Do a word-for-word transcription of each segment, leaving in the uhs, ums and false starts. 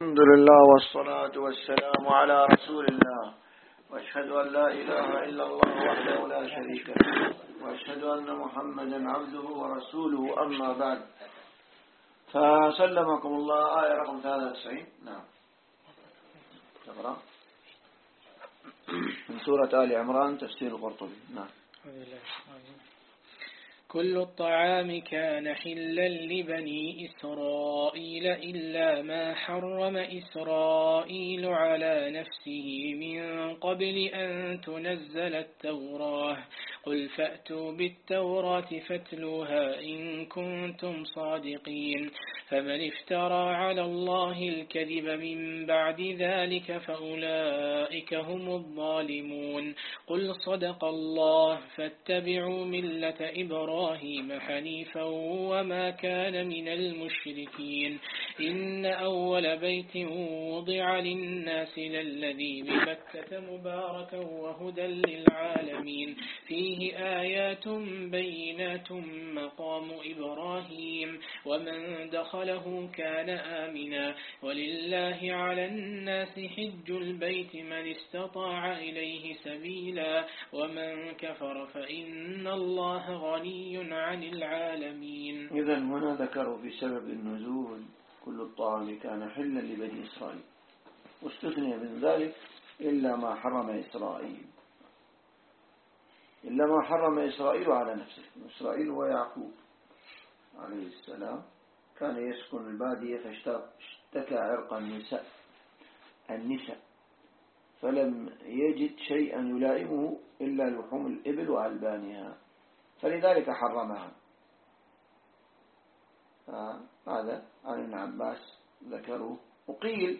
الحمد لله والصلاة والسلام على رسول الله، وأشهد أن لا إله إلا الله وحده لا شريك له، وأشهد أن محمدا عبده ورسوله. أما بعد، فسلمكم الله. آية رقم ثلاثة وتسعين. نعم، تقرأ من سورة آل عمران، تفسير القرطبي. نعم. كل الطعام كان حلا لبني إسرائيل إلا ما حرم إسرائيل على نفسه من قبل أن تنزل التوراة. قل فأتوا بالتوراة فاتلوها إن كنتم صادقين. فمن افترى على الله الكذب من بعد ذلك فأولئك هم الظالمون. قل صدق الله فاتبعوا ملة إبراهيم حنيفا وما كان من المشركين. إن أول بيت وضع للناس للذي بمكة مباركا وهدى للعالمين فيه آيات بينات مقام إبراهيم ومن دخله كان آمنا ولله على الناس حج البيت من استطاع إليه سبيلا ومن كفر فإن الله غني عن العالمين. إذن هنا ذكروا في سبب النزول كل الطعام كان حلا لبني إسرائيل، واستثني من ذلك إلا ما حرم إسرائيل. إلا ما حرم إسرائيل على نفسه. إسرائيل هو يعقوب عليه السلام، كان يسكن البادية فاشتكى عرق النساء النساء فلم يجد شيئا يلائمه إلا لحوم الإبل وألبانها، فلذلك حرمها. هذا عن ابن عباس ذكروه. وقيل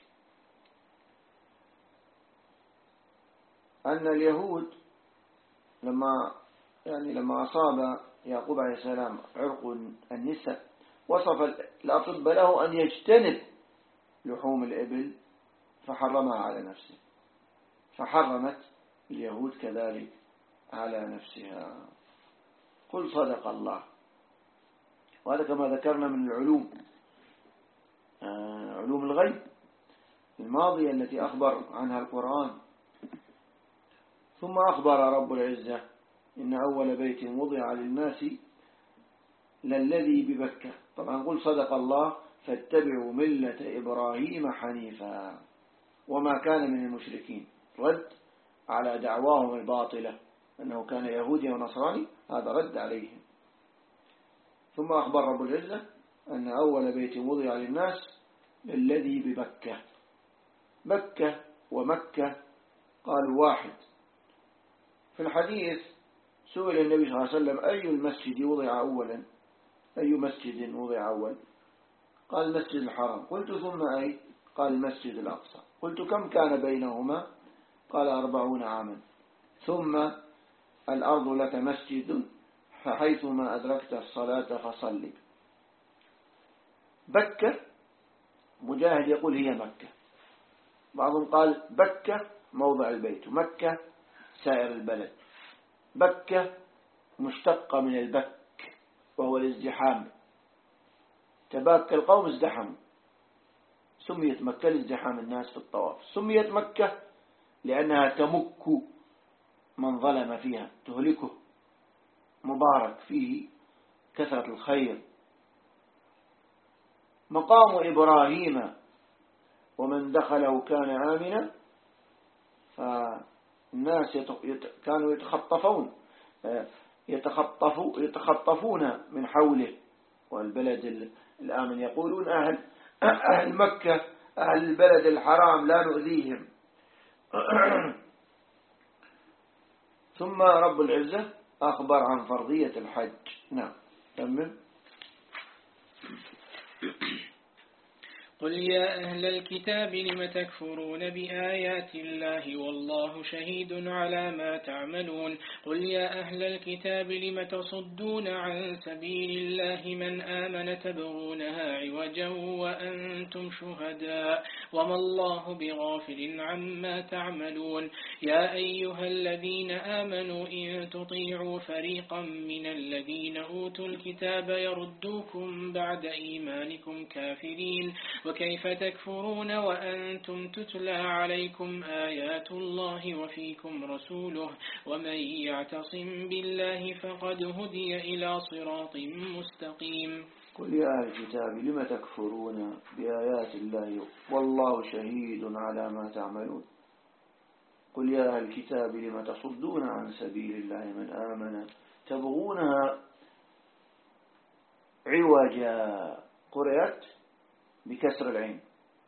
أن اليهود لما يعني لما أصاب يعقوب عليه السلام عرق النساء وصف الأطباء له أن يجتنب لحوم الإبل فحرمها على نفسه، فحرمت اليهود كذلك على نفسها. قل صدق الله. وهذا كما ذكرنا من العلوم، علوم الغيب الماضية التي أخبر عنها القرآن. ثم أخبر رب العزة إن أول بيت وضع للناس للذي ببكة. طبعا قل صدق الله فاتبعوا ملة إبراهيم حنيفا وما كان من المشركين، رد على دعواهم الباطلة أنه كان يهودي ونصراني، هذا رد عليهم. ثم أخبر رب العزة أن أول بيت وضع للناس للذي ببكة. بكة ومكة قالوا واحد. في الحديث سئل النبي صلى الله عليه وسلم أي المسجد وضع أولا، أي مسجد وضع أول؟ قال المسجد الحرام. قلت ثم أي؟ قال المسجد الأقصى. قلت كم كان بينهما؟ قال أربعون عاما. ثم الأرض لك مسجد فحيثما أدركت الصلاة فصلي. بكة مجاهد يقول هي مكة، بعضهم قال بكة موضع البيت ومكة سائر البلد. بكة مشتقة من البك وهو الازدحام، تباك القوم ازدحموا، سميت مكة لازدحام الناس في الطواف. سميت مكة لأنها تمك من ظلم فيها، تهلكه، مبارك فيه كثرة الخير. مقام إبراهيم ومن دخله كان آمنا، فالناس كانوا يتخطفون يتخطفوا يتخطفون من حوله والبلد الآمن. يقولون أهل أهل مكة أهل البلد الحرام لا نؤذيهم. ثم رب العزة أخبر عن فرضية الحج. نعم، تمام. قل يا أهل الكتاب لم تكفرون بآيات الله والله شهيد على ما تعملون. قل يا أهل الكتاب لم تصدون عن سبيل الله من آمن تبغونها عوجا وأنتم شهداء وما الله بغافل عما تعملون. يا أيها الذين آمنوا إن تطيعوا فريقا من الذين أوتوا الكتاب يردوكم بعد إيمانكم كافرين وكيف تكفرون وأنتم تتلى عليكم آيات الله وفيكم رسوله ومن يعتصم بالله فقد هدي إلى صراط مستقيم. قل يا أهل الكتاب لم تكفرون بآيات الله والله شهيد على ما تعملون. قل يا أهل الكتاب لم تصدون عن سبيل الله من آمن تبغونها عوجا، قرأت بكسر العين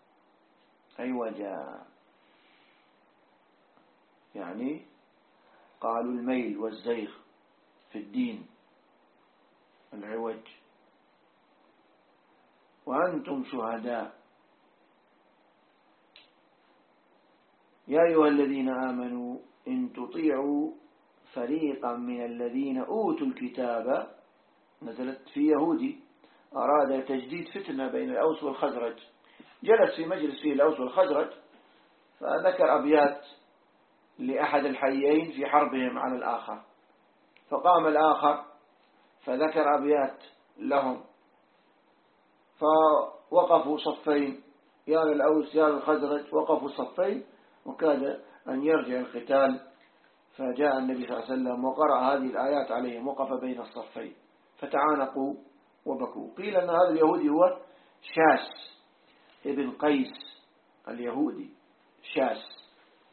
عوجا، يعني قالوا الميل والزيغ في الدين العوج. وأنتم شهداء يا أيها الذين آمنوا إن تطيعوا فريقا من الذين أوتوا الكتاب، نزلت في يهودي أراد تجديد فتنة بين الأوس والخزرج، جلس في مجلس فيه الأوس والخزرج فذكر أبيات لأحد الحيين في حربهم على الآخر، فقام الآخر فذكر أبيات لهم فوقفوا صفين، يا للأوس يا للخزرج وقفوا صفين وكاد أن يرجع القتال، فجاء النبي صلى الله عليه وسلم وقرأ هذه الآيات عليهم، وقف بين الصفين فتعانقوا وبكوا. قيل أن هذا اليهودي هو شاس ابن قيس اليهودي شاس.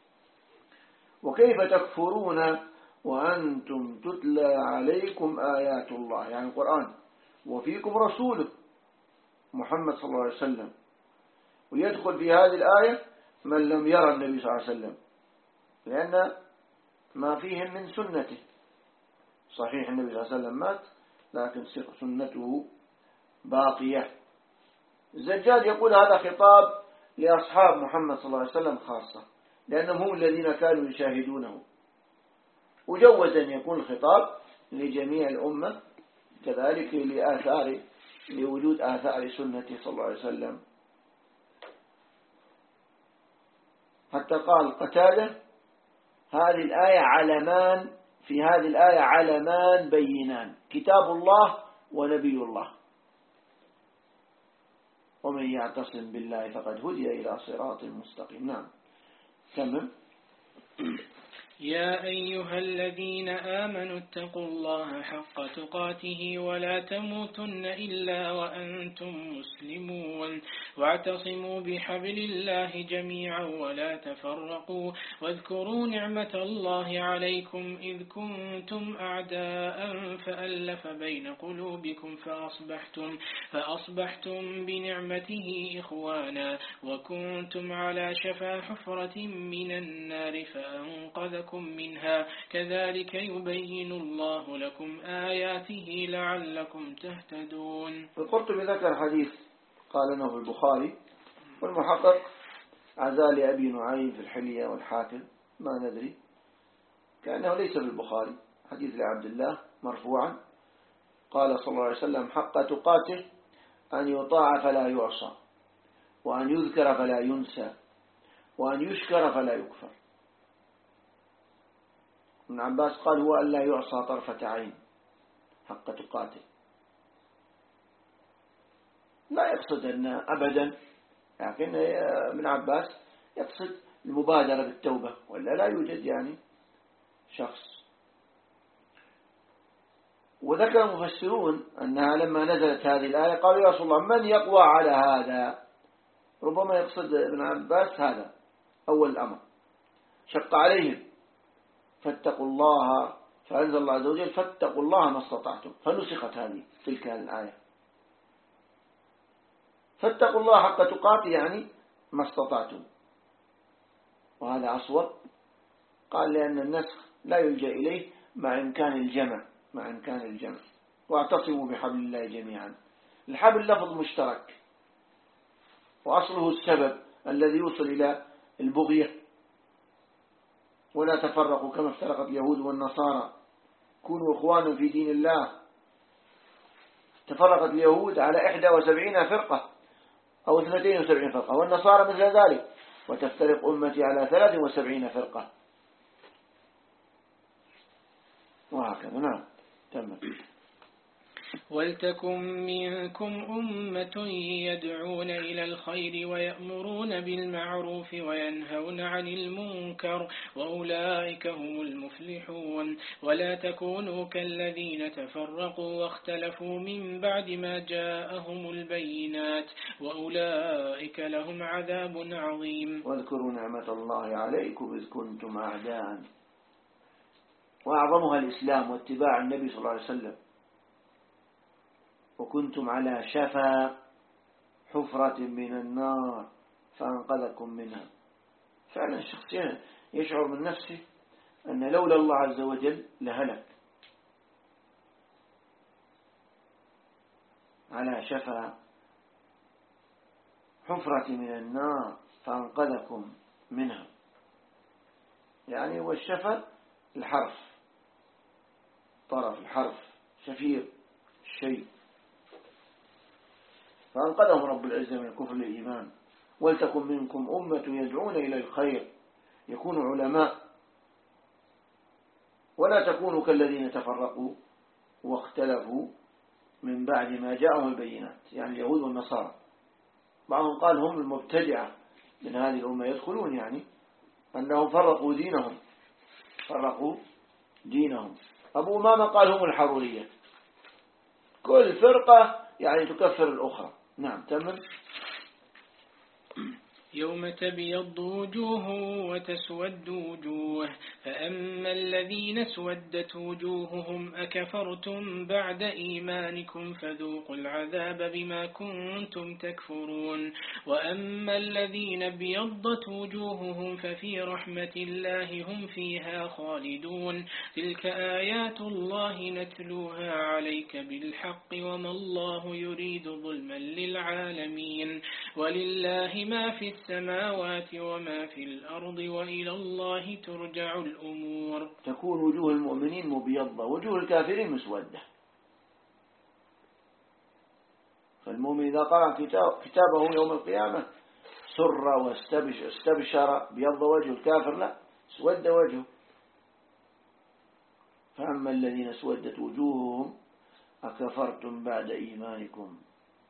وكيف تكفرون وأنتم تتلى عليكم آيات الله، يعني القرآن، وفيكم رسوله محمد صلى الله عليه وسلم، ويدخل في هذه الآية من لم يرى النبي صلى الله عليه وسلم، لأن ما فيهم من سنته. صحيح النبي صلى الله عليه وسلم مات لكن سنته باقية. الزجاج يقول هذا خطاب لأصحاب محمد صلى الله عليه وسلم خاصة، لأنهم هم الذين كانوا يشاهدونه، وجوز أن يكون الخطاب لجميع الأمة كذلك لآثار لوجود آثار سنته صلى الله عليه وسلم. حتى قال قتادة هذه الآية علمان، في هذه الآية علمان بينان، كتاب الله ونبي الله، ومن يعتصم بالله فقد هدي إلى صراط مستقيم. نعم كمل. يا أيها الذين آمنوا اتقوا الله حق تقاته ولا تموتن إلا وأنتم مسلمون، واعتصموا بحبل الله جميعا ولا تفرقوا، واذكروا نعمة الله عليكم إذ كنتم أعداء فألف بين قلوبكم فأصبحتم, فأصبحتم بنعمته إخوانا، وكنتم على شفا حفرة من النار فأنقذكم منها، كذلك يبين الله لكم آياته لعلكم تهتدون. القرطبي ذكر حديث قال انه في البخاري، والمحقق عزالي أبي نعيم في الحلية والحاكم ما ندري، كأنه ليس في البخاري، حديث لعبد الله مرفوعا قال صلى الله عليه وسلم حق تقاته أن يطاع فلا يعصى، وأن يذكر فلا ينسى، وأن يشكر فلا يكفر. ابن عباس قال هو أن لا يعصى طرفة عين حق تقاته، لا يقصد أن أبدا، لكن ابن عباس يقصد المبادرة بالتوبة، ولا لا يوجد يعني شخص. وذكر المفسرون أنها لما نزلت هذه الآية قالوا يا رسول الله من يقوى على هذا، ربما يقصد ابن عباس هذا أول الأمر، شق عليهم فاتقوا الله، فأنزل الله عز وجل فاتقوا الله ما استطعتم، فنسخت هذه تلك الآية، فاتقوا الله حق تقاته يعني ما استطعتم، وهذا أصوب. قال لأن النسخ لا يلجأ إليه مع إمكان الجمع، مع إمكان الجمع. واعتصموا بحبل الله جميعا، الحبل لفظ مشترك، وأصله السبب الذي يوصل إلى البغية. ولا تفرقوا كما افترقت اليهود والنصارى، كونوا إخوانا في دين الله. تفرقت اليهود على إحدى وسبعين فرقة أو اثنتين وسبعين فرقة، والنصارى مثل ذلك، وتفترق أمتي على ثلاث وسبعين فرقة، وهكذا. نعم تمام. ولتكن منكم أمة يدعون إلى الخير ويأمرون بالمعروف وينهون عن المنكر وأولئك هم المفلحون. ولا تكونوا كالذين تفرقوا واختلفوا من بعد ما جاءهم البينات وأولئك لهم عذاب عظيم. واذكروا نعمة الله عليكم إذ كنتم أعداء، وأعظمها الإسلام واتباع النبي صلى الله عليه وسلم، وكنتم على شفا حفرة من النار فأنقذكم منها. فعلا الشخص يشعر من نفسه أن لولا الله عز وجل لهلك. على شفا حفرة من النار فأنقذكم منها، يعني هو الشفا الحرف، طرف الحرف، شفير الشيء. فأنقذهم رب العزة من الكفر للإيمان. ولتكن منكم أمة يدعون إلى الخير، يكونوا علماء، ولا تكونوا كالذين تفرقوا واختلفوا من بعد ما جاءهم البينات، يعني اليهود والنصارى. بعضهم قال هم المبتدعة من هذه الأمة يدخلون، يعني أنهم فرقوا دينهم فرقوا دينهم. أبو أمامة قال هم الحرورية، كل فرقة يعني تكفر الأخرى. نعم تمام. يوم تبيض وجوه وتسود وجوه، فأما الذين اسودت وجوههم أكفرتم بعد إيمانكم فذوقوا العذاب بما كنتم تكفرون. وأما الذين ابيضت وجوههم ففي رحمة الله هم فيها خالدون. تلك آيات الله نتلوها عليك بالحق وما الله يريد ظلما للعالمين. ولله ما في السماوات وما في الأرض وإلى الله ترجع الأمور. تكون وجوه المؤمنين مبيضة، وجوه الكافرين مسودة. فالمؤمن إذا قرأ كتابه يوم القيامة سر واستبشر بيض وجه، الكافر لا، سود وجهه. فأما الذين اسودت وجوههم أكفرتم بعد إيمانكم،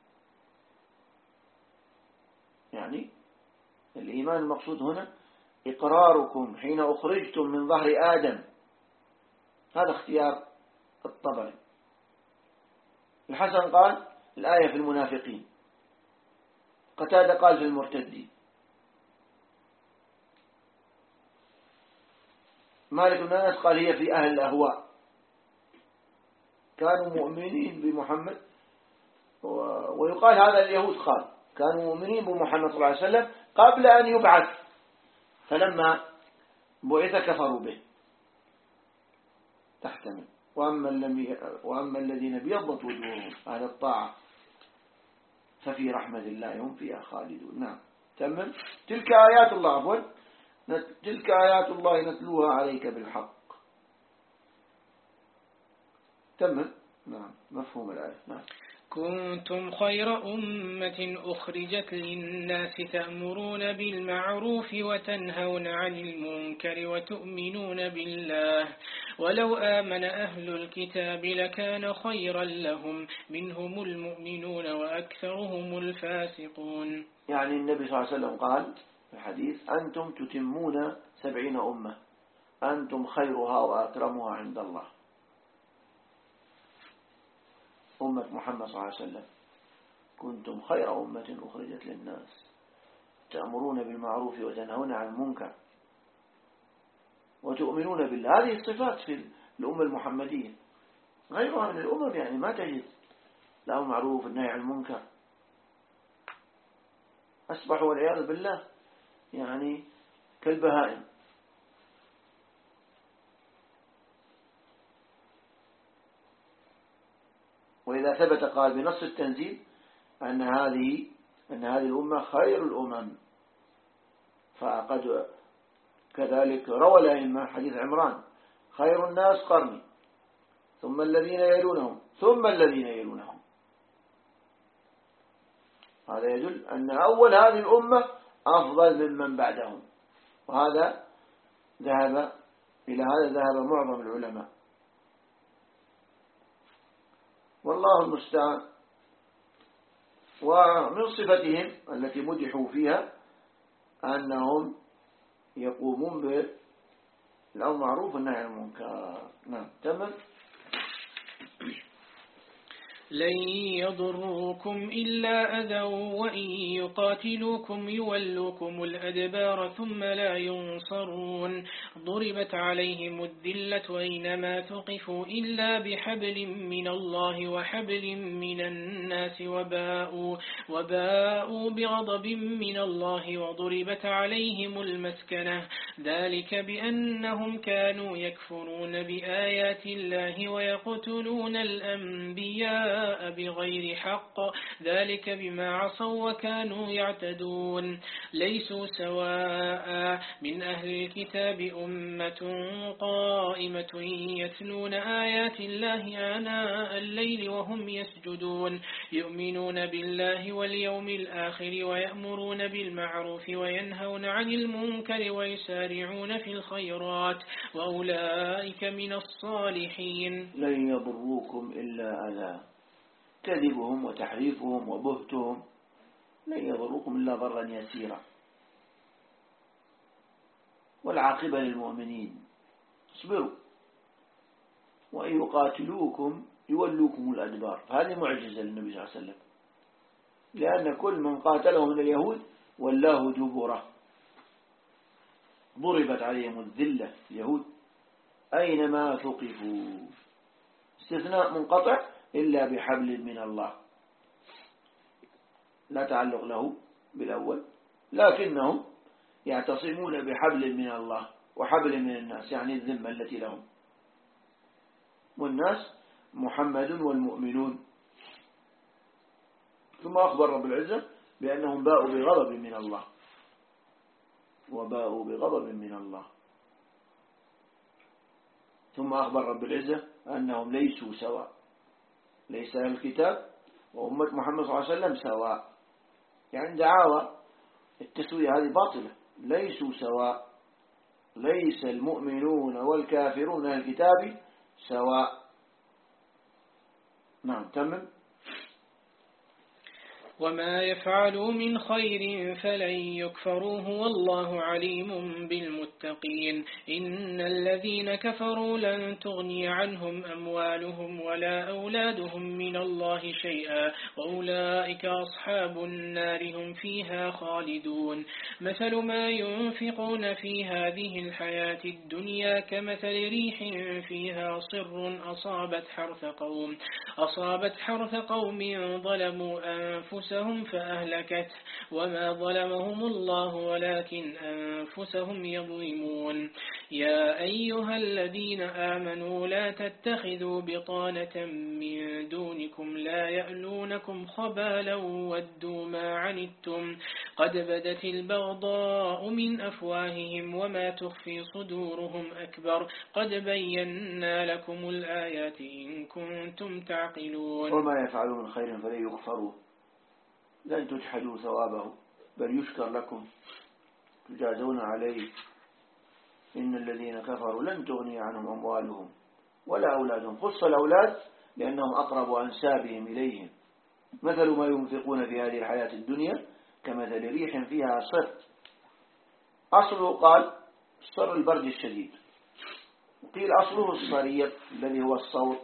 يعني الإيمان المقصود هنا إقراركم حين أخرجتم من ظهر آدم. هذا اختيار الطبري. الحسن قال الآية في المنافقين، قتادة قال في المرتدين، مالك بن أنس قال هي في أهل الأهواء، كانوا مؤمنين بمحمد. ويقال هذا اليهود قال كانوا مؤمنين بمحمد صلى الله عليه وسلم قبل أن يبعث، فلما بعث كفروا به، تحتمل. وأما, وأما الذين ابيضت وجوههم أهل الطاعة ففي رحمة الله هم فيها خالدون. نعم تمام. تلك آيات الله عفوا تلك آيات الله نتلوها عليك بالحق. تمام. نعم مفهوم الآية. نعم. كنتم خير أمة أخرجت للناس تأمرون بالمعروف وتنهون عن المنكر وتؤمنون بالله. ولو آمن أهل الكتاب لكان خيرا لهم، منهم المؤمنون وأكثرهم الفاسقون. يعني النبي صلى الله عليه وسلم قال في الحديث أنتم تتمون سبعين أمة، أنتم خيرها وأكرمها عند الله. أمة محمد صلى الله عليه وسلم كنتم خير أمة أخرجت للناس تأمرون بالمعروف وتنهون عن المنكر وتؤمنون بالله. هذه الصفات في الأمة المحمدية، غيرها من الأمم يعني ما تجد لا معروف النهي عن المنكر، أصبحوا والعياذ بالله يعني كالبهائم. وإذا ثبت قال بنص التنزيل أن هذه أن هذه الأمة خير الأمم، فقد كذلك روى الأئمة حديث عمران خير الناس قرني ثم الذين يلونهم ثم الذين يلونهم. هذا يدل أن أول هذه الأمة أفضل ممن بعدهم، وهذا ذهب إلى هذا ذهب معظم العلماء. والله المستعان. ومن صفتهم التي مدحوا فيها أنهم يقومون بالأمر بالمعروف والنهي عن المنكر. نعم تمام. لن يضروكم إلا أذى وإن يقاتلوكم يولوكم الأدبار ثم لا ينصرون. ضربت عليهم الذلة أينما ثقفوا إلا بحبل من الله وحبل من الناس وباءوا, وباءوا بغضب من الله وضربت عليهم المسكنة ذلك بأنهم كانوا يكفرون بآيات الله ويقتلون الأنبياء بغير حق ذلك بما عصوا وكانوا يعتدون. ليسوا سواء من أهل الكتاب أمة قائمة يتلون آيات الله آناء الليل وهم يسجدون يؤمنون بالله واليوم الآخر ويأمرون بالمعروف وينهون عن المنكر ويسارعون في الخيرات وأولئك من الصالحين. لن يضروكم إلا أذى. كذبهم وتحريفهم وبهتهم لن يضروكم إلا ضرا يسيرا. والعاقبة للمؤمنين. اصبروا وإن يقاتلوكم يولوكم الأدبار. هذه معجزة للنبي صلى الله عليه وسلم لأن كل من قاتله من اليهود ولاه دبره. ضربت عليهم الذلة اليهود أينما ثقفوا. استثناء منقطع إلا بحبل من الله لا تعلق له بالأول لكنهم يعتصمون بحبل من الله وحبل من الناس يعني الذمة التي لهم والناس محمد والمؤمنون. ثم أخبر رب العزة بأنهم باءوا بغضب من الله وباءوا بغضب من الله. ثم أخبر رب العزة أنهم ليسوا سواء. ليس الكتاب وأمة محمد صلى الله عليه وسلم سواء يعني دعاوى التسوية هذه باطلة. ليسوا سواء. ليس المؤمنون والكافرون من الكتاب سواء. نعم تمام. وما يفعلوا من خير فلن يكفروه والله عليم بالمتقين. إن الذين كفروا لن تغني عنهم أموالهم ولا أولادهم من الله شيئا وأولئك أصحاب النار هم فيها خالدون. مثل ما ينفقون في هذه الحياة الدنيا كمثل ريح فيها صر أصابت حرث قوم أصابت حرث قوم ظلموا أنفسهم فأهلكته وما ظلمهم الله ولكن أنفسهم يظلمون. يا أيها الذين آمنوا لا تتخذوا بطانة من دونكم لا يألونكم خبالا ودوا ما عنتم قد بدت البغضاء من أفواههم وما تخفي صدورهم أكبر قد بينا لكم الآيات إن كنتم تعقلون. وما يفعلون من خير فلن يغفروا لن تجحدوا ثوابه بل يشكر لكم تجازون عليه. إن الذين كفروا لن تغني عنهم أموالهم ولا أولادهم. خص الأولاد لأنهم أقرب أنسابهم إليهم. مثل ما ينفقون في هذه الحياة الدنيا كمثل ريح فيها صر. أصله قال صر البرد الشديد وقيل أصله الصرير الذي هو الصوت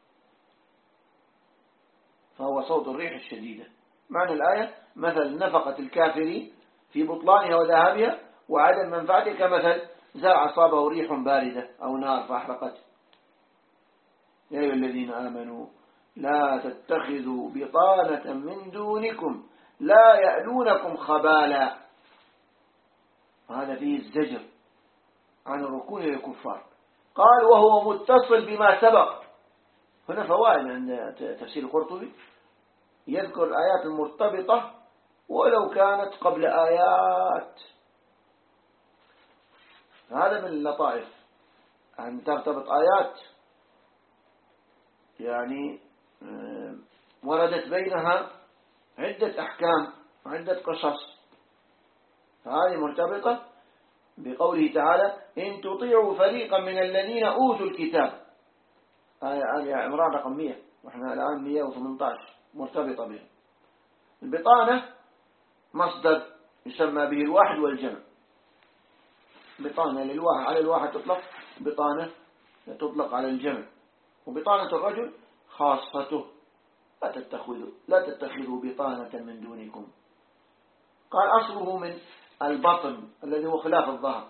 فهو صوت الريح الشديدة. معنى الآية مثل نفقة الكافرين في بطلانها وذهابها وعدم منفعته كمثل زرع أصابه ريح باردة أو نار فأحرقته. يا أيها الذين آمنوا لا تتخذوا بطانة من دونكم لا يألونكم خبالا. هذا فيه الزجر عن الركون للكفار. قال وهو متصل بما سبق. هنا فوائد عند تفسير القرطبي يذكر الآيات المرتبطة ولو كانت قبل آيات. هذا من اللطائف أن ترتبط آيات يعني وردت بينها عدة أحكام وعدة قصص. فهذه مرتبطة بقوله تعالى إن تطيعوا فريقا من الذين أوتوا الكتاب. آية آية عمران رقم مئة وإحنا الآن مئة وثمانية عشر مرتبطة بها. البطانة مصدر يسمى به الواحد والجمع. بطانة للواحد على الواحد تطلق، بطانة تطلق على الجمع. وبطانة الرجل خاصته، لا تتخذوا لا تتخذوا بطانة من دونكم. قال أصله من البطن الذي هو خلاف الظهر،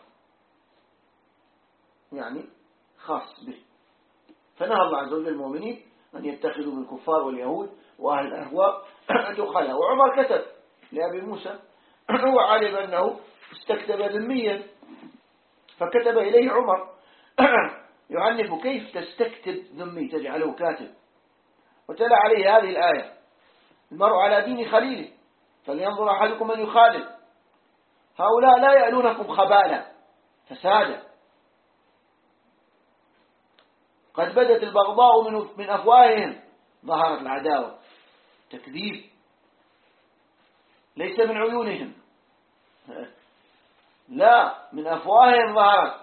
يعني خاص به. فنهى الله عز وجل المؤمنين أن يتخذوا من الكفار واليهود وأهل الأهواء أن يخلها. وعمر كتب لأبي موسى، هو علم أنه استكتب ذميا، فكتب إليه عمر يعنف كيف تستكتب ذمي تجعله كاتب، وتلا عليه هذه الآية: المرء على دين خليله فلينظر أحدكم من يخالف. هؤلاء لا يألونكم خبالا فسادا، قد بدت البغضاء من من أفواههم، ظهرت العداوة، تكذيب، ليس من عيونهم، لا من أفواههم ظهرت.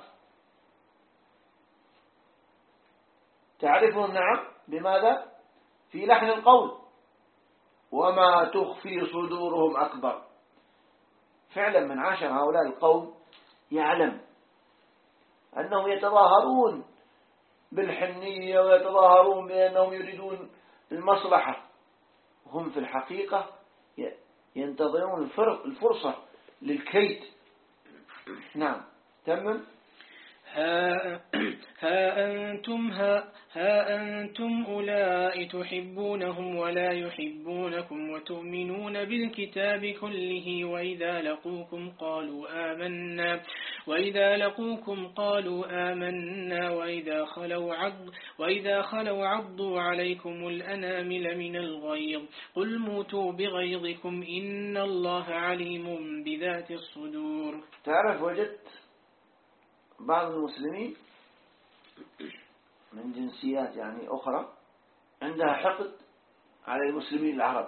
تعرفون نعم بماذا؟ في لحن القول، وما تخفي صدورهم أكبر. فعلا من عاشر هؤلاء القوم يعلم أنهم يتظاهرون بالحنية ويتظاهرون بأنهم يريدون المصلحة، هم في الحقيقة ينتظرون الفرصة للكيد. نعم تمام. ها, ها أنتم ها, ها أنتم أولئك تحبونهم ولا يحبونكم وتؤمنون بالكتاب كله وإذا لقوكم قالوا آمنا وإذا لقوكم قالوا آمنا وإذا خلوا عض وإذا خلوا عضوا عليكم الأنامل من الغيظ قل موتوا بغيظكم إن الله عليم بذات الصدور. تعرف وجدت بعض المسلمين من جنسيات يعني أخرى عندها حقد على المسلمين العرب،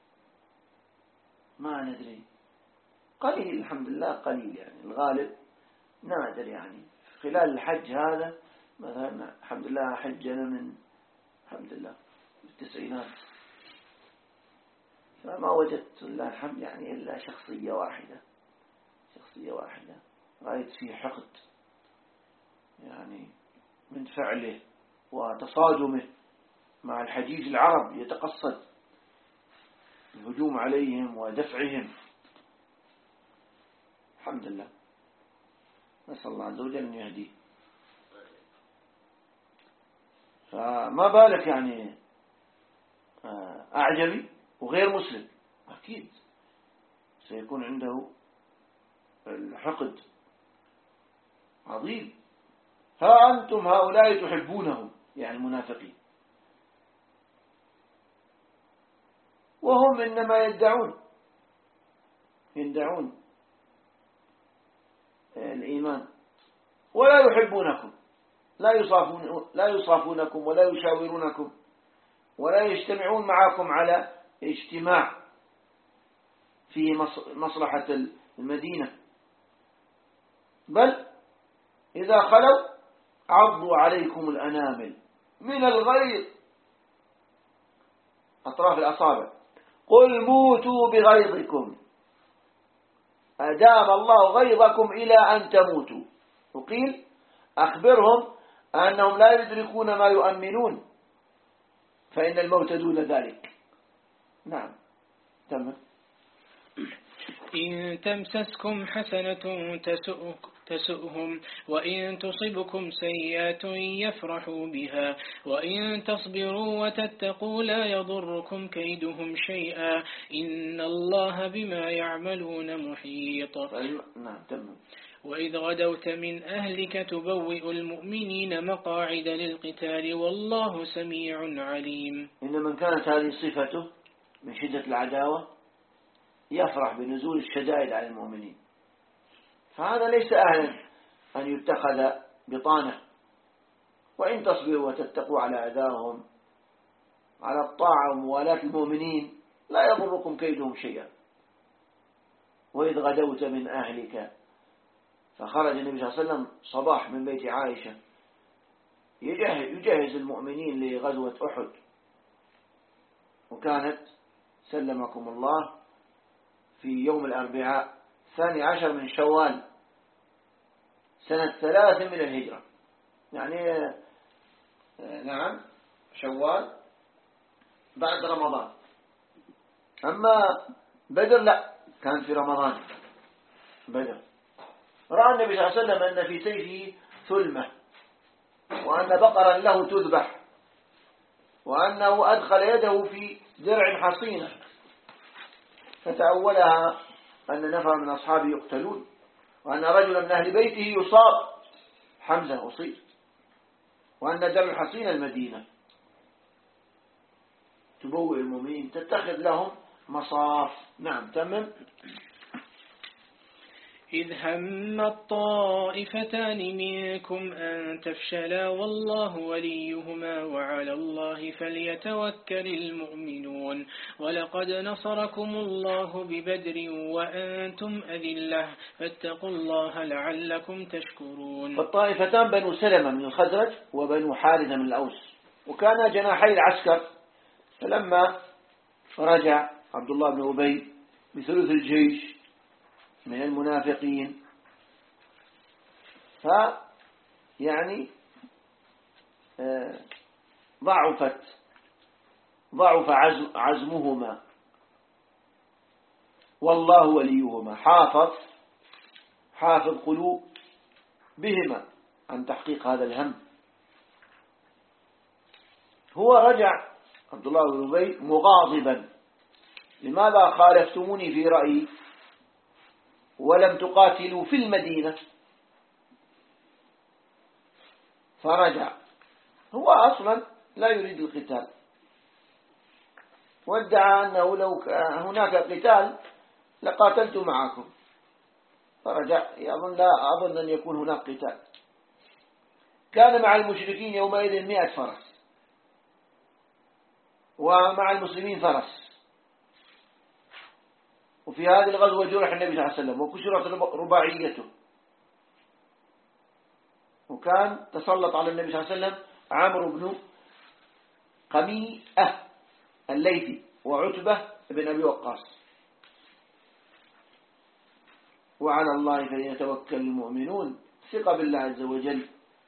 ما ندري، قليل الحمد لله، قليل يعني، الغالب نادر يعني. خلال الحج هذا مثلا الحمد لله حجنا من الحمد لله التسعينات، فما وجدت لله الحمد يعني إلا شخصية واحدة شخصية واحدة رأيت فيه حقد يعني من فعله وتصادمه مع الحجيج العرب، يتقصد الهجوم عليهم ودفعهم. الحمد لله، نسأل الله عز وجل أن يهديه. فما بالك يعني أعجمي وغير مسلم، أكيد سيكون عنده الحقد عظيم. ها أنتم هؤلاء تحبونهم يعني المنافقين، وهم إنما يدعون يدعون الإيمان ولا يحبونكم، لا يصافون لا يصافونكم ولا يشاورونكم ولا يجتمعون معكم على اجتماع في مصلحة المدينة، بل إذا خلوا عضوا عليكم الأنامل من الغيظ، أطراف الأصابع. قل موتوا بغيظكم، أدام الله غيظكم إلى أن تموتوا. وقيل أخبرهم أنهم لا يدركون ما يؤمنون فإن الموت دون ذلك. نعم تمام. إن تمسسكم حسنة تسؤهم وإن تصبكم سيئة يفرحوا بها وإن تصبروا وتتقوا لا يضركم كيدهم شيئا إن الله بما يعملون محيط. نعم تمام. وإذ غدوت من أهلك تبوئ المؤمنين مقاعد للقتال والله سميع عليم. إن من كانت هذه صفته من شدة العداوة يفرح بنزول الشدائد على المؤمنين، فهذا ليس أهلا أن يتخذ بطانة. وإن تصبروا وتتقوا على أذاهم على الطاعة وموالاة المؤمنين لا يضركم كيدهم شيئا. وإذ غدوت من أهلك، فخرج النبي صلى الله عليه وسلم صباح من بيت عائشة يجهز, يجهز المؤمنين لغزوة أحد، وكانت سلمكم الله في يوم الأربعاء الثاني عشر من شوال سنة ثلاث من الهجرة، يعني نعم شوال بعد رمضان. أما بدر لا، كان في رمضان بدر. رأى النبي صلى الله عليه وسلم أن في سيفه ثلمة، وأن بقرا له تذبح، وأنه أدخل يده في درع حصينة، فتأولها أن نفر من أصحابه يقتلون، وأن رجلا من أهل بيته يصاب، حمزة أصيب، وأن درع الحصينة المدينة تبوئ المؤمنين تتخذ لهم مصاف. نعم تمام. إذ هم الطائفتان منكم أن تفشلا والله وليهما وعلى الله فليتوكل المؤمنون ولقد نصركم الله ببدر وأنتم أذلة فاتقوا الله لعلكم تشكرون. فالطائفتان بنو سلمة من الخزرج وبنو حارثة من الأوس، وكان جناحي العسكر. فلما رجع عبد الله بن أبي بثلث الجيش من المنافقين، فيعني ضعفت ضعف عزمهما، والله وليهما حافظ حافظ قلوب بهما عن تحقيق هذا الهم. هو رجع عبد الله بن أبي مغاضبا: لماذا خالفتموني في رأيي ولم تقاتلوا في المدينة؟ فرجع. هو أصلا لا يريد القتال، وادعى أنه لو هناك قتال لقاتلت معكم، فرجع يظن لا أظن أن يكون هناك قتال. كان مع المشركين يومئذ مئة فرس، ومع المسلمين فرس. وفي هذه الغزوة جرح النبي صلى الله عليه وسلم وكسرت رباعيته، وكان تسلط على النبي صلى الله عليه وسلم عمرو بن قميئة الليثي وعتبة بن أبي وقاص. وعلى الله فليتوكل المؤمنون، ثقة بالله عز وجل.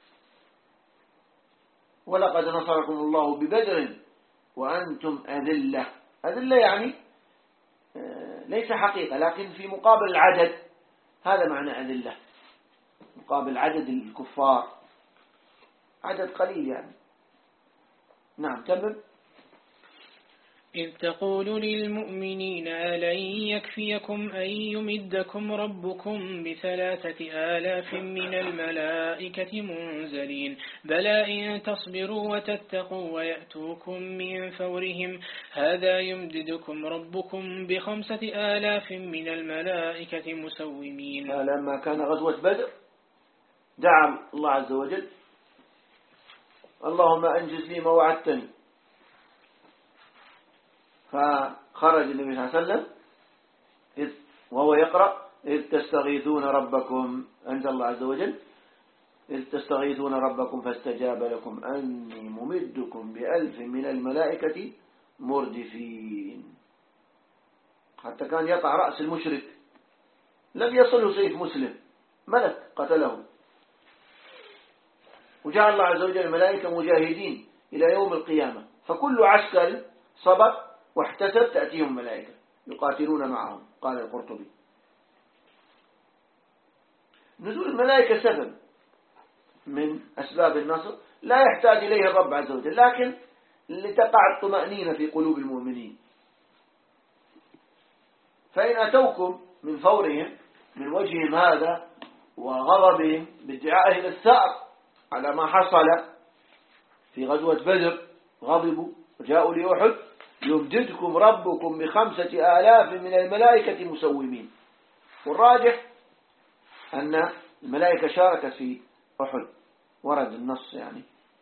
ولقد نصركم الله ببدر وأنتم أذلة. أذلة يعني ليس حقيقة، لكن في مقابل العدد، هذا معنى أذلة، مقابل عدد الكفار، عدد قليل يعني. نعم تمام. إذ تقول للمؤمنين ألن يكفيكم أن يمدكم ربكم بثلاثة آلاف من الملائكة منزلين بلى إن تصبروا وتتقوا ويأتوكم من فورهم هذا يمددكم ربكم بخمسة آلاف من الملائكة مسومين. لما كان غزوة بدر دعا الله عز وجل: اللهم أنجز لي ما وعدتني. فخرج النبي صلى الله عليه وسلم وهو يقرأ: إذ تستغيثون ربكم، أنزل الله عز وجل: إذ تستغيثون ربكم فاستجاب لكم أني ممدكم بألف من الملائكة مردفين. حتى كان يقع رأس المشرك، لم يصله سيف مسلم، ملك قتله. وجعل الله عز وجل الملائكة مجاهدين إلى يوم القيامة، فكل عسكر صبر واحتسب تأتيهم ملائكة يقاتلون معهم. قال القرطبي: نزول الملائكة سبب من أسباب النصر لا يحتاج إليه الرب عز وجل، لكن لتقع الطمأنينة في قلوب المؤمنين. فإن أتوكم من فورهم، من وجههم هذا وغضبهم بادعائهم الثأر على ما حصل في غزوة بدر، غضبوا وجاءوا لأحد: يمددكم ربكم بخمسة آلاف من الملائكة مسومين. والراجح أن الملائكة شاركت في أحد، ورد النص يعني.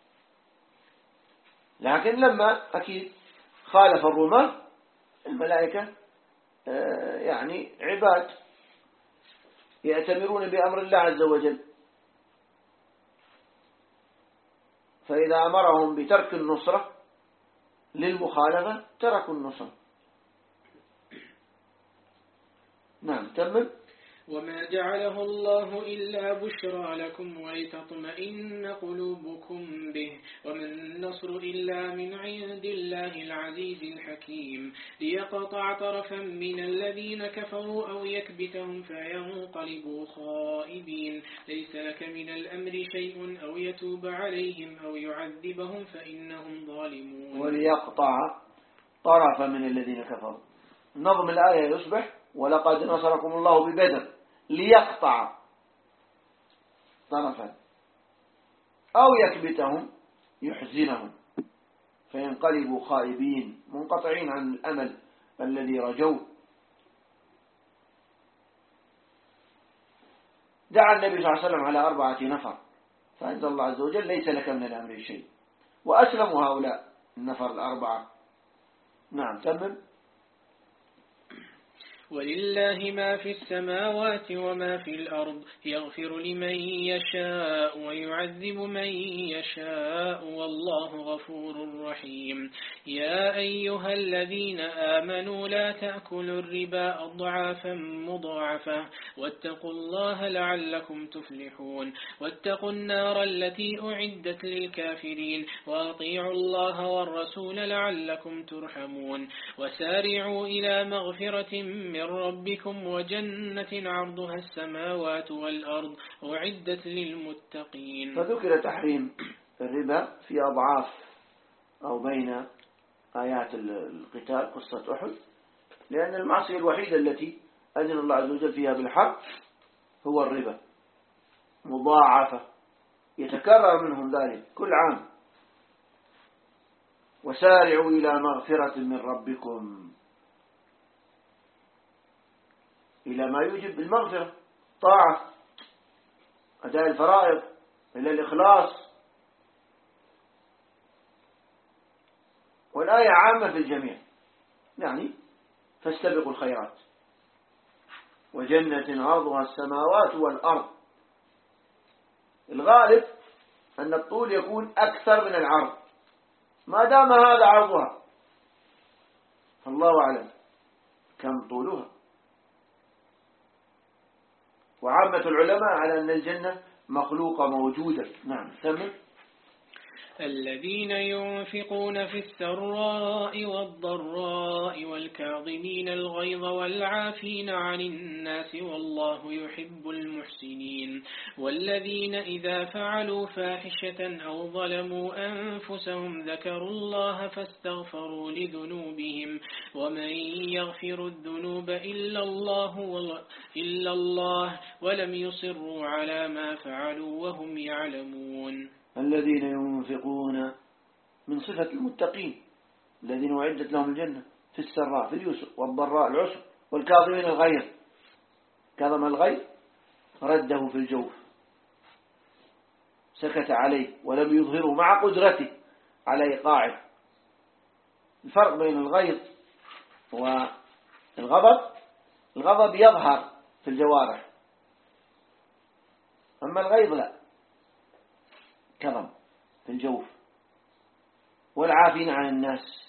لكن لما أكيد خالف الرماة، الملائكة يعني عباد يأتمرون بأمر الله عز وجل، فإذا أمرهم بترك النصرة للمخالفة تركوا النصرة. نعم تمام. وما جعله الله إلا بشرى لكم ولتطمئن قلوبكم به وما النصر إلا من عند الله العزيز الحكيم ليقطع طرفا من الذين كفروا أو يكبتهم فينقلبوا خائبين ليس لك من الأمر شيء أو يتوب عليهم أو يعذبهم فإنهم ظالمون. وليقطع طرفا من الذين كفروا. نظم الآية يصبح ولقد نصركم الله ببدر ليقطع طرفا أو يكبتهم يحزنهم فينقلبوا خائبين منقطعين عن الأمل الذي رجوه. دعا النبي صلى الله عليه وسلم على أربعة نفر فأنزل الله عز وجل ليس لك من الأمر شيء وأسلموا هؤلاء النفر الأربعة. نعم تمام. ولله ما في السماوات وما في الأرض يغفر لمن يشاء ويعذب من يشاء والله غفور رحيم. يا أيها الذين آمنوا لا تأكلوا الربا أضعافا مضاعفة واتقوا الله لعلكم تفلحون. واتقوا النار التي أعدت للكافرين وأطيعوا الله والرسول لعلكم ترحمون. وسارعوا إلى مغفرة من ربكم وجنة عرضها السماوات والأرض أعدت للمتقين. فذكر تحريم الربا في أضعاف أو بين آيات القتال قصة أحد لأن المعصية الوحيدة التي أذن الله عز وجل فيها بالحق هو الربا مضاعفة يتكرر منهم ذلك كل عام. وسارعوا إلى مغفرة من ربكم إلى ما يوجب المغفرة طاعة أداء الفرائض إلى الإخلاص. والآية عامة في الجميع يعني فاستبقوا الخيرات وجنة عرضها السماوات والأرض. الغالب أن الطول يكون أكثر من العرض ما دام هذا عرضها فالله أعلم كم طولها. وعامة العلماء على أن الجنة مخلوقة موجودة. نعم تمام. الذين ينفقون في السراء والضراء والكاظمين الغيظ والعافين عن الناس والله يحب المحسنين. والذين إذا فعلوا فاحشة أو ظلموا أنفسهم ذكروا الله فاستغفروا لذنوبهم ومن يغفر الذنوب إلا الله, إلا الله ولم يصروا على ما فعلوا وهم يعلمون. الذين ينفقون من صفة المتقين الذين أعدت لهم الجنة في السراء في اليسر والضراء العسر والكاظمين الغيظ. كظم الغيظ رده في الجوف سكت عليه ولم يظهره مع قدرته على إيقاعه. الفرق بين الغيظ والغضب الغضب يظهر في الجوارح أما الغيظ لا كظم في الجوف. والعافين عن الناس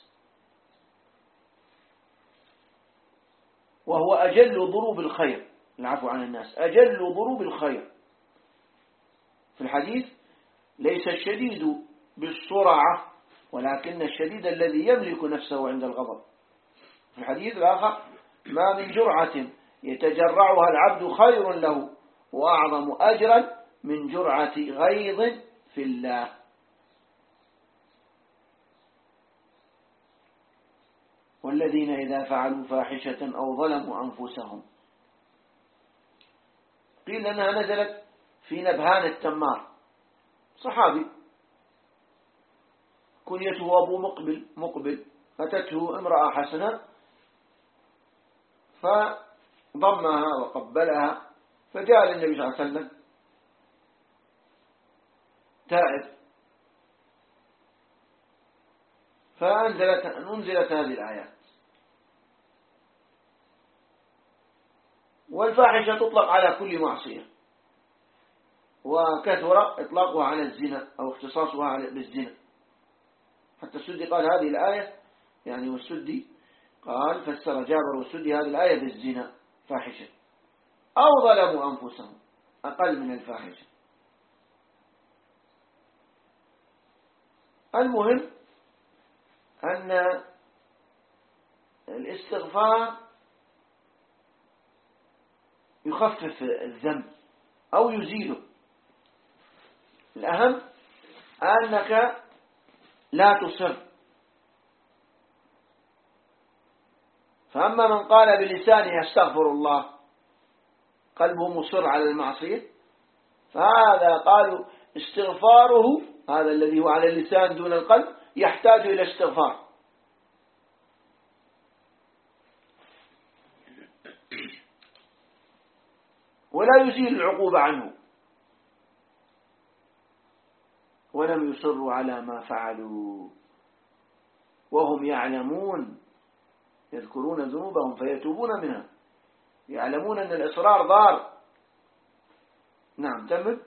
وهو أجل ضروب الخير. العفو عن الناس أجل ضروب الخير. في الحديث ليس الشديد بالسرعة ولكن الشديد الذي يملك نفسه عند الغضب. في الحديث الآخر ما من جرعة يتجرعها العبد خير له وأعظم أجرا من جرعة غيظ في الله. والذين إذا فعلوا فاحشة أو ظلموا أنفسهم قيل أنها نزلت في نبهان التمار صحابي كنيته أبو مقبل مقبل أتته امرأة حسنة فضمها وقبلها فجاء للنبي صلى الله عليه وسلم تائب فأنزلت أنزلت هذه الآيات. والفاحشة تطلق على كل معصية وكثر إطلاقها على الزنا أو اختصاصها بالزنا حتى السدي قال هذه الآية يعني، والسدي قال فسر جابر والسدي هذه الآية بالزنا فاحشة أو ظلموا أنفسهم أقل من الفاحشة. المهم أن الاستغفار يخفف الذنب أو يزيله. الأهم أنك لا تصر. فأما من قال بلسانه استغفر الله قلبه مصر على المعصية، فهذا قالوا استغفاره هذا الذي هو على اللسان دون القلب يحتاج إلى استغفار. ولا يزيل العقوبة عنه، ولم يصروا على ما فعلوا وهم يعلمون، يذكرون ذنوبهم فيتوبون منها، يعلمون أن الإصرار ضار. نعم تمت.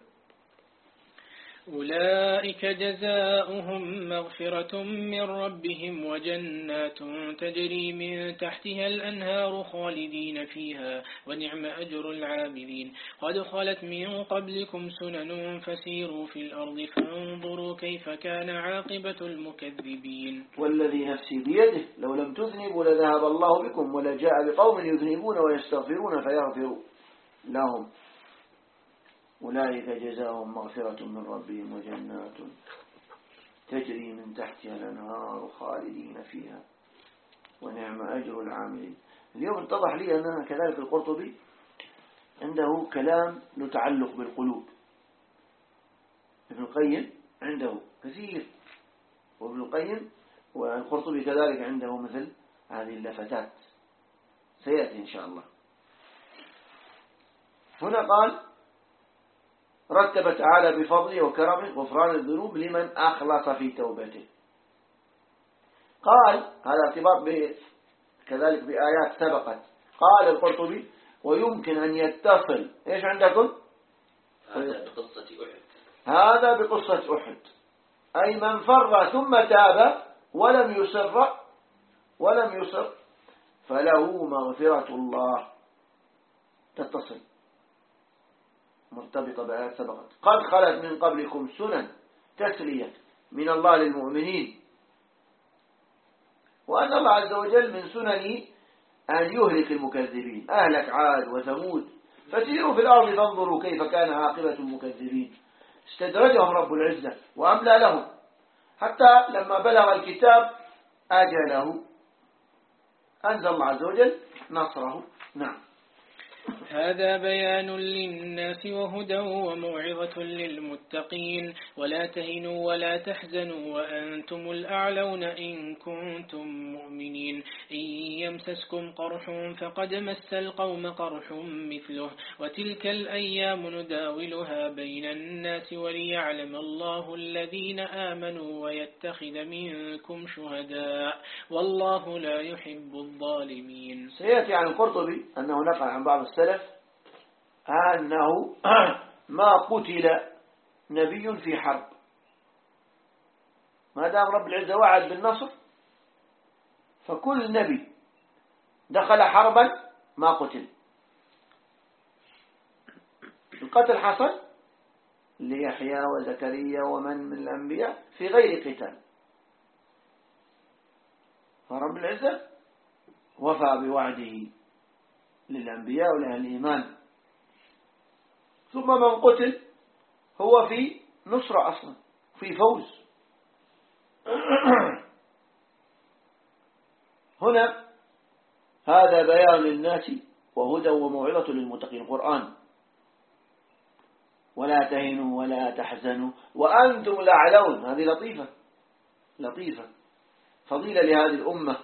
أولئك جزاؤهم مغفرة من ربهم وجنات تجري من تحتها الأنهار خالدين فيها ونعم أجر العاملين. قد خلت من قبلكم سنن فسيروا في الأرض فانظروا كيف كان عاقبة المكذبين. والذي نفسي بيده لو لم تذنبوا لذهب الله بكم ولجاء بقوم يذنبون ويستغفرون فيغفروا لهم. أولئك جزاهم مغفرة من ربهم وجنات تجري من تحتها الأنهار خالدين فيها ونعم أجر العاملين. اليوم اتضح لي أن كذلك القرطبي عنده كلام يتعلق بالقلوب. ابن القيم عنده كثير، وابن القيم والقرطبي كذلك عنده مثل هذه اللفتات، سيأتي إن شاء الله. هنا قال رتب تعالى بفضله وكرمه غفران الذنوب لمن أخلص في توبته. قال هذا ارتباط كذلك بآيات سبقت. قال القرطبي ويمكن أن يتصل إيش عندكم؟ هذا بقصة أحد. هذا بقصة أحد، أي من فر ثم تاب ولم يصر ولم يصر فله مغفرة الله، تتصل مرتبطة بآيات سبقت. قد خلت من قبلكم سنن تسلية من الله للمؤمنين، وأن الله عز وجل من سننه أن يهلك المكذبين، أهلك عاد وثمود. فسيروا في الأرض فانظروا كيف كان عاقبة المكذبين. استدرجهم رب العزة وأملى لهم حتى لما بلغ الكتاب أجله أنزل الله عز وجل نصره. نعم. هذا بيان للناس وهدى وموعظة للمتقين. ولا تهنوا ولا تحزنوا وأنتم الأعلون إن كنتم مؤمنين. إن يمسسكم قرح فقد مس القوم قرح مثله وتلك الأيام نداولها بين الناس وليعلم الله الذين آمنوا ويتخذ منكم شهداء والله لا يحب الظالمين. سيأتي عن القرطبي أنه نقل عن بعض السلف أنه ما قتل نبي في حرب ما دام رب العزة وعد بالنصر، فكل نبي دخل حربا ما قتل. القتل حصل ليحيى وزكريا ومن من الأنبياء في غير قتال، فرب العزة وفى بوعده للأنبياء ولأهل الإيمان. ثم من قتل هو في نصرة أصلا، في فوز. هنا هذا بيان للناس وهدى وموعظة للمتقين. القرآن ولا تهنوا ولا تحزنوا وأنتم الأعلون، هذه لطيفة لطيفة فضيلة لهذه الأمة.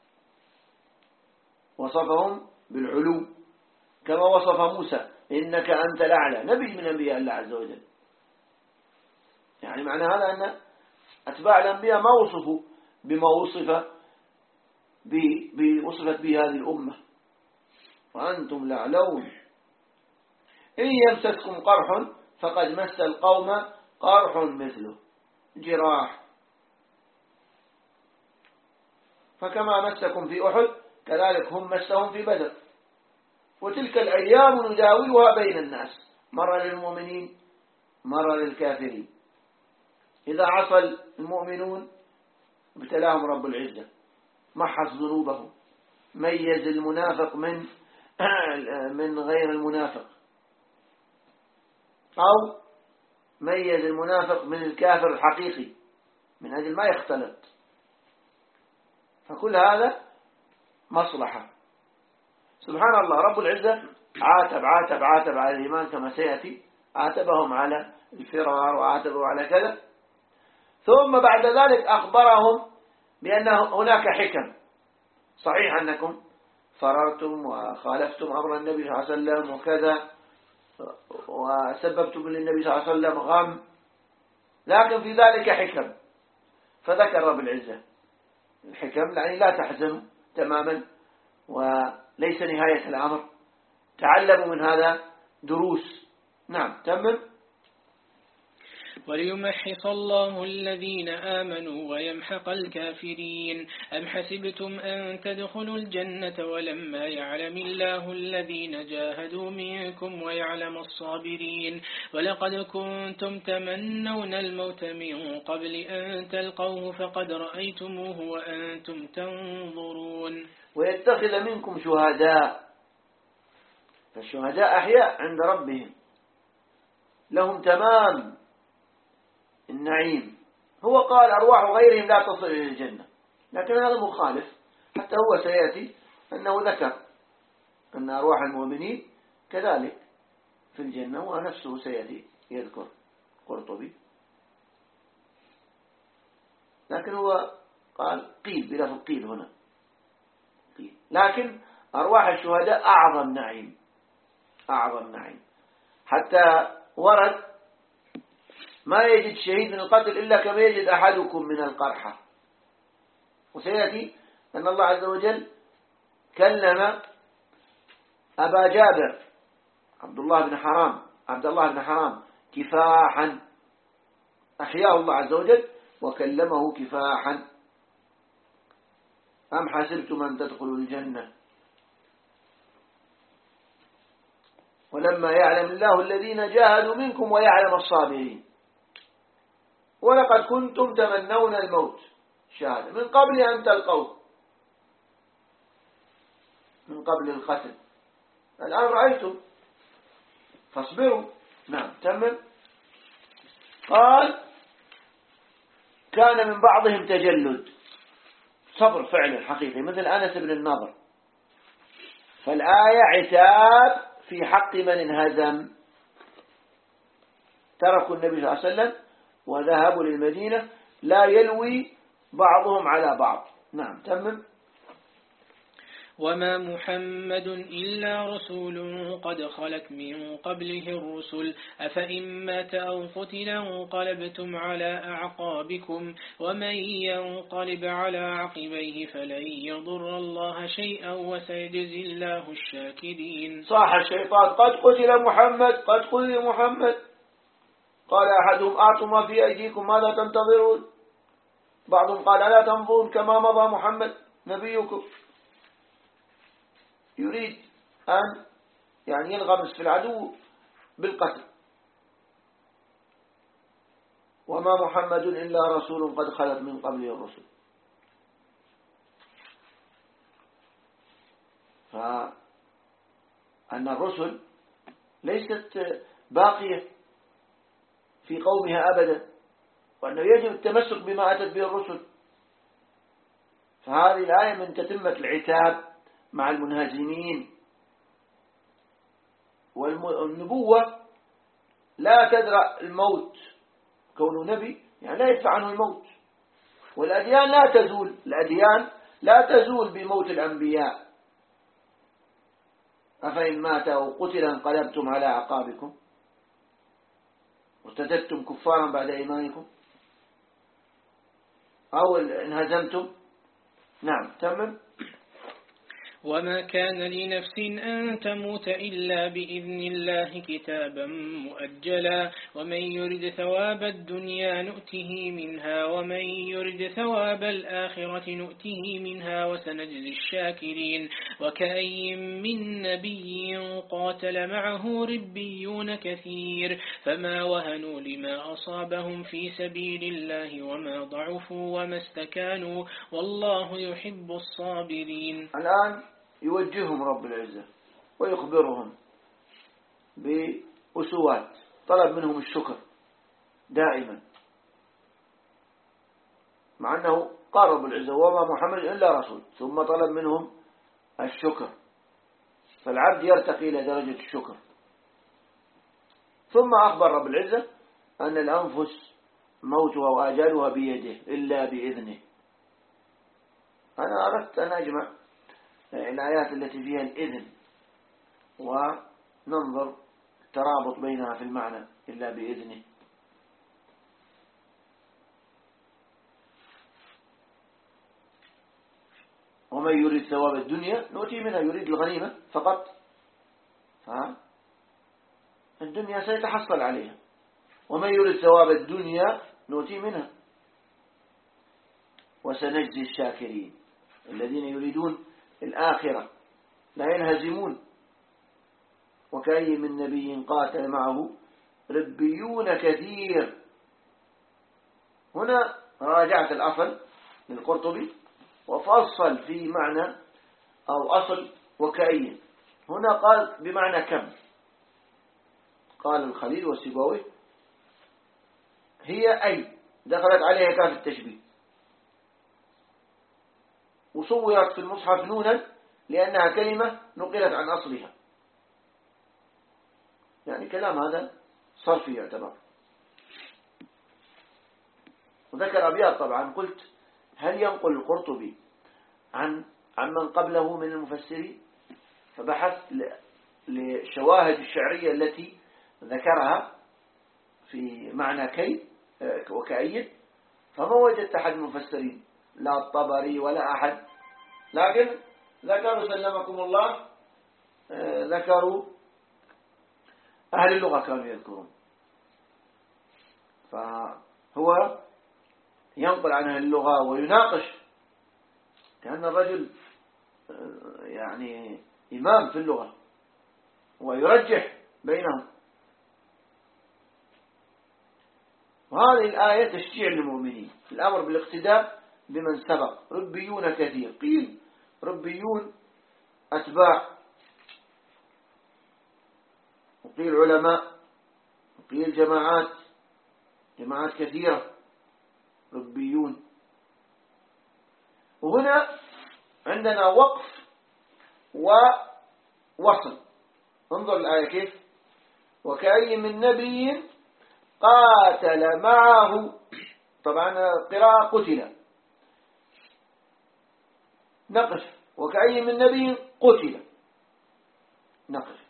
وصفهم بالعلو كما وصف موسى إنك أنت الأعلى، نبي من أنبياء الله عز وجل. يعني معنى هذا أن أتباع الأنبياء ما وصفوا بما وصف بوصفت به هذه الأمة. وأنتم الأعلون. إن يمسسكم قرح فقد مس القوم قرح مثله، جراح فكما مسكم في أحد كذلك هم مسهم في بدر. وتلك الأيام نداولها بين الناس، مرة للمؤمنين مرة للكافرين. إذا عصى المؤمنون ابتلاهم رب العزة، محص ذنوبهم، ميز المنافق من من غير المنافق، أو ميز المنافق من الكافر الحقيقي من أجل ما يختلط. فكل هذا مصلحة. سبحان الله، رب العزة عاتب عاتب عاتب على الإيمان كما سيأتي، عاتبهم على الفرار وعاتبوا على كذا، ثم بعد ذلك أخبرهم بأن هناك حكم. صحيح أنكم فررتم وخالفتم أمر النبي صلى الله عليه وسلم وكذا وسببتم للنبي صلى الله عليه وسلم غم، لكن في ذلك حكم. فذكر رب العزة الحكم، يعني لا تحزنوا تماما وليس نهاية الأمر، تعلموا من هذا دروس. نعم تمام. وليمحص الله الذين آمنوا ويمحق الكافرين. أم حسبتم أن تدخلوا الجنة ولما يعلم الله الذين جاهدوا منكم ويعلم الصابرين. ولقد كنتم تمنون الموت من قبل أن تلقوه فقد رأيتموه وأنتم تنظرون. ويتخذ منكم شهداء، فالشهداء أحياء عند ربهم لهم تمام النعيم. هو قال أرواح غيرهم لا تصل إلى الجنة، لكن هذا مخالف، حتى هو سيأتي أنه ذكر أن أرواح المؤمنين كذلك في الجنة، ونفسه سيأتي يذكر قرطبي، لكن هو قال قيل بلفظ قيل هنا قيل. لكن أرواح الشهداء أعظم نعيم، أعظم نعيم، حتى ورد ما يجد شهيد من القتل إلا كما يجد أحدكم من القرحة. وسيأتي أن الله عز وجل كلم أبا جابر عبد الله بن حرام عبد الله بن حرام كفاحا، أحياه الله عز وجل وكلمه كفاحا. أم حسبتم أن تدخلوا الجنة ولما يعلم الله الذين جاهدوا منكم ويعلم الصابرين. ولقد كنتم تمنون الموت شهادة من قبل أن تلقوه، من قبل القتل، الآن رأيتم فاصبروا. نعم تمام. قال كان من بعضهم تجلد، صبر فعلا حقيقي مثل أنس بن النضر. فالآية عتاب في حق من انهزم، تركوا النبي صلى الله عليه وسلم وذهبوا للمدينة، لا يلوي بعضهم على بعض. نعم تمام. وما محمد إلا رسول قد خلت من قبله الرسل أفإن مات أو قتل انقلبتم على أعقابكم ومن ينقلب على عقبيه فلن يضر الله شيئا وسيجزي الله الشاكرين. صاح الشيطان قد قتل محمد قد قتل محمد، قال أحدهم أعطوا ما في أيديكم ماذا تنتظرون، بعضهم قال ألا تنظرون كما مضى محمد نبيكم. يريد أن يعني ينغمس في العدو بالقتل. وما محمد إلا رسول قد خلت من قبله الرسل. فأن الرسل ليست باقية في قومها أبدا، وأنه يجب التمسك بما أتت به الرسل. فهذه الآية من تتمة العتاب مع المنهزمين. والنبوة لا تدرأ الموت، كونه نبي يعني لا يدفع عنه الموت. والأديان لا تزول، الأديان لا تزول بموت الأنبياء. أفإن مات أو قتل انقلبتم على أعقابكم وارتدتم كفارا بعد إيمانكم أو انهزمتم. نعم تمام. وما كان لنفس أن تموت إلا بإذن الله كتابا مؤجلا ومن يرد ثواب الدنيا نؤته منها ومن يرد ثواب الآخرة نؤته منها وسنجزي الشاكرين وكأي من نبي قاتل معه ربيون كثير فما وهنوا لما أصابهم في سبيل الله وما ضعفوا وما استكانوا والله يحب الصابرين. الآن يوجههم رب العزة ويخبرهم بأسوات طلب منهم الشكر دائما، مع أنه قال رب العزة وما محمد إلا رسول، ثم طلب منهم الشكر، فالعبد يرتقي إلى درجة الشكر. ثم أخبر رب العزة أن الأنفس موتها وآجالها بيده إلا بإذنه. أنا أردت أن أجمع الآيات التي فيها الإذن وننظر الترابط بينها في المعنى إلا بإذنه. ومن يريد ثواب الدنيا نؤتي منها، يريد الغنيمة فقط، فالدنيا سيتحصل عليها. ومن يريد ثواب الدنيا نؤتي منها وسنجزي الشاكرين، الذين يريدون الآخرة لا ينهزمون. وكأي من نبي قاتل معه ربيون كثير. هنا راجعت الأصل للقرطبي وفصل في معنى أو أصل وكأي، هنا قال بمعنى كم. قال الخليل والسيبوي هي أي دخلت عليها كاف التشبيه، وصورت في المصحف نونا لأنها كلمة نقلت عن أصلها، يعني كلام هذا صرفي يعتبر. وذكر أبيات طبعا، قلت هل ينقل القرطبي عن عمن قبله من المفسرين؟ فبحثت لشواهد الشعرية التي ذكرها في معنى كي وكأيد، فما وجدت أحد المفسرين، لا الطبري ولا أحد، لكن ذكروا سلمكم الله ذكروا أهل اللغة كانوا يذكرون. فهو ينقل عن أهل اللغة ويناقش، كأن الرجل يعني إمام في اللغة ويرجح بينهم. وهذه الآية تشجيع للمؤمنين، الأمر بالاقتداء بمن سبق. ربيون كثير، قيل ربيون أتباع، وقيل علماء، وقيل جماعات، جماعات كثيرة ربيون. وهنا عندنا وقف ووصل. انظر الآية كيف: وكأي من نبي قاتل معه، طبعا قراءة قتل، نقف. وكأي من نبي قتل، نقف،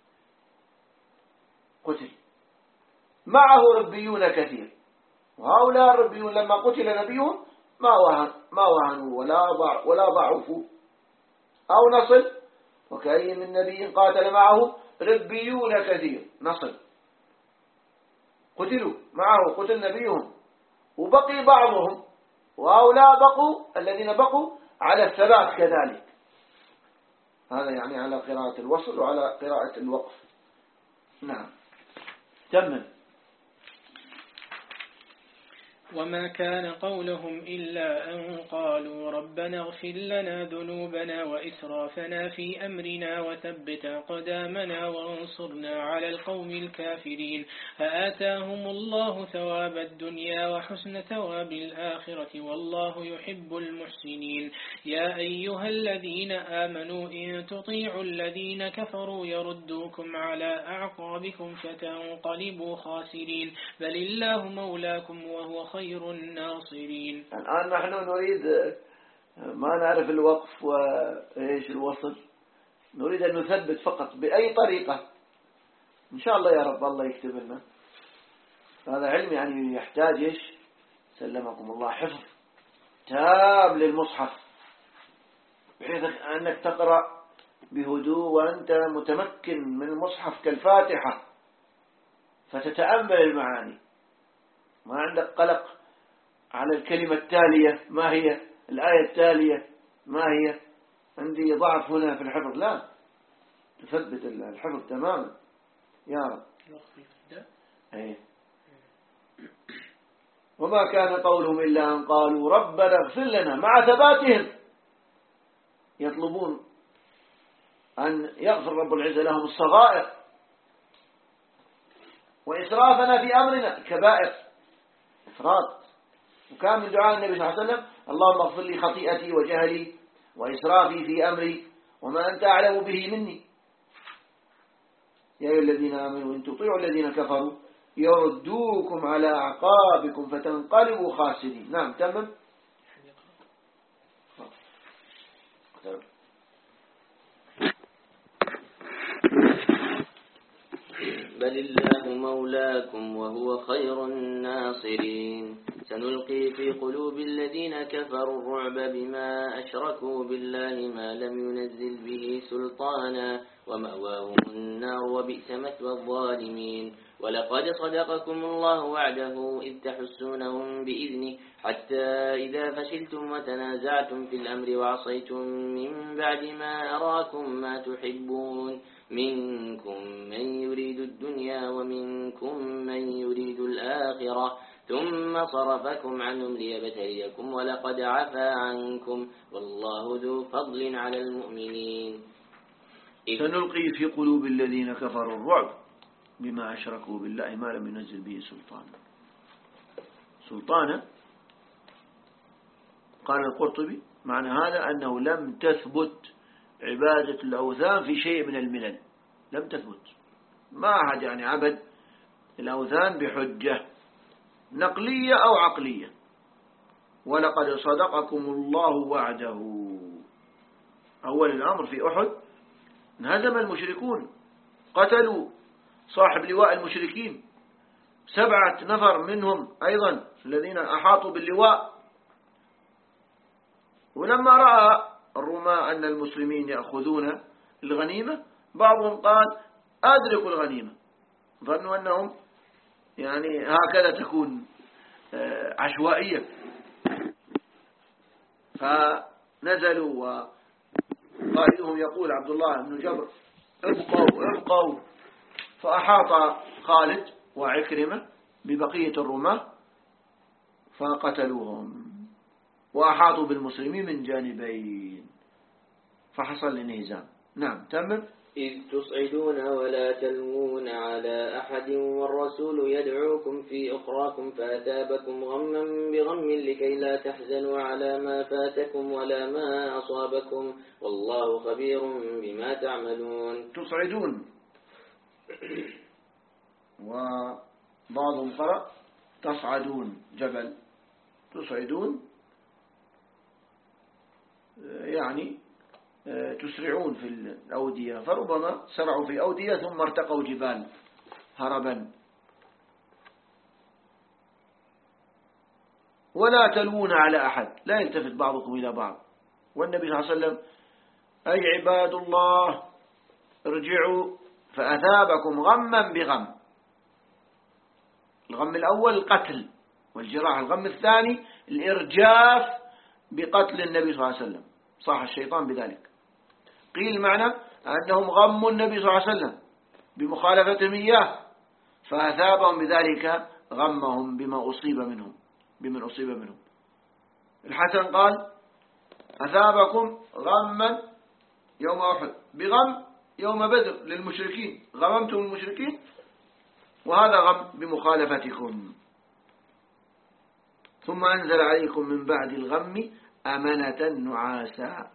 قتل معه ربيون كثير. وهؤلاء الربيون لما قتل نبيهم ما وهن ما وهنوا ولا ضع ولا ضعفوا. أو نصل: وكأي من نبي قاتل معه ربيون كثير، نصل، قتلوا معه، قتل نبيهم وبقي بعضهم، وهؤلاء بقوا، الذين بقوا على الثبات كذلك. هذا يعني على قراءة الوصل وعلى قراءة الوقف. نعم، تمم. وما كان قولهم إلا أن قالوا ربنا اغفر لنا ذنوبنا وإسرافنا في أمرنا وثبت أقدامنا وانصرنا على القوم الكافرين فآتاهم الله ثواب الدنيا وحسن ثواب الآخرة والله يحب المحسنين. يا أيها الذين آمنوا إن تطيعوا الذين كفروا يردوكم على أعقابكم فتنقلبوا خاسرين بل الله مولاكم وهو خير الناصرين. الآن نحن نريد ما نعرف الوقف وإيش الوصل، نريد أن نثبت فقط بأي طريقة إن شاء الله يا رب الله يكتب لنا. هذا علم يعني يحتاج إيش سلمكم الله حفظ تام للمصحف، بحيث أنك تقرأ بهدوء وأنت متمكن من المصحف كالفاتحة، فتتأمل المعاني، ما عندك قلق على الكلمة التالية ما هي، الآية التالية ما هي، عندي ضعف هنا في الحفظ، لا، تثبت الحفظ تماما يا رب. أيه. وما كان قولهم إلا أن قالوا ربنا اغفر لنا، مع ثباتهم يطلبون أن يغفر رب العزة لهم الصغائر، وإسرافنا في أمرنا كبائر، إفراط. وكان من دعاء النبي صلى الله عليه وسلم اللهم اغفر لي خطيئتي وجهلي وإسرافي في أمري وما أنت أعلم به مني. يا أيها الذين آمنوا إن تطيعوا الذين كفروا يردوكم على أعقابكم فتنقلبوا خاسرين. نعم تمام. بل الله مولاكم وهو خير الناصرين. سنلقي في قلوب الذين كفروا الرعب بما أشركوا بالله ما لم ينزل به سلطانا ومأواهم النار وبئس مثوى الظالمين. ولقد صدقكم الله وعده إذ تحسونهم بإذنه حتى إذا فشلتم وتنازعتم في الأمر وعصيتم من بعد ما أراكم ما تحبون منكم من يريد الدنيا ومنكم من يريد الآخرة ثم صرفكم عنهم ليبتليكم ولقد عفا عنكم والله ذو فضل على المؤمنين. سنلقي في قلوب الذين كفروا الرعب بما أشركوا بالله ما لم ينزل به سلطانا. سلطانا قال القرطبي معنى هذا أنه لم تثبت عبادة الأوثان في شيء من الملل، لم تثبت، ما أحد يعني عبد الأوثان بحجة نقلية أو عقلية. ولقد صدقكم الله وعده. أول الأمر في أحد انهزم المشركون، قتلوا صاحب لواء المشركين، سبعة نفر منهم أيضا الذين أحاطوا باللواء. ولما رأى الرومان أن المسلمين يأخذون الغنيمة بعضهم قال أدركوا الغنيمة، ظنوا أنهم يعني هكذا تكون عشوائية، فنزلوا وقائدهم يقول عبد الله بن جبر ابقوا ابقوا، فأحاط خالد وعكرمة ببقية الرماة فقتلوهم وأحاطوا بالمسلمين من جانبين فحصل الانهزام. نعم تمام. إذ تصعدون ولا تلوون على أحد والرسول يدعوكم في أخراكم فأثابكم غما بغم لكي لا تحزنوا على ما فاتكم ولا ما أصابكم والله خبير بما تعملون. تصعدون، وبعضهم قرأ تصعدون جبل، تصعدون يعني تسرعون في الأودية، فربما سرعوا في أودية ثم ارتقوا جبال هربا. ولا تلوون على أحد، لا يلتفت بعضكم إلى بعض. والنبي صلى الله عليه وسلم أي عباد الله ارجعوا فأثابكم غما بغم. الغم الأول القتل والجراح، الغم الثاني الإرجاف بقتل النبي صلى الله عليه وسلم، صاح الشيطان بذلك. قيل معنى أنهم غموا النبي صلى الله عليه وسلم بمخالفتهم إياه فأثابهم بذلك غمهم بما أصيب منهم بمن أصيب منهم. الحسن قال أثابكم غما يوم أحد بغم يوم بدر للمشركين، غممتم المشركين وهذا غم بمخالفتكم. ثم أنزل عليكم من بعد الغم أمنة نعاسا.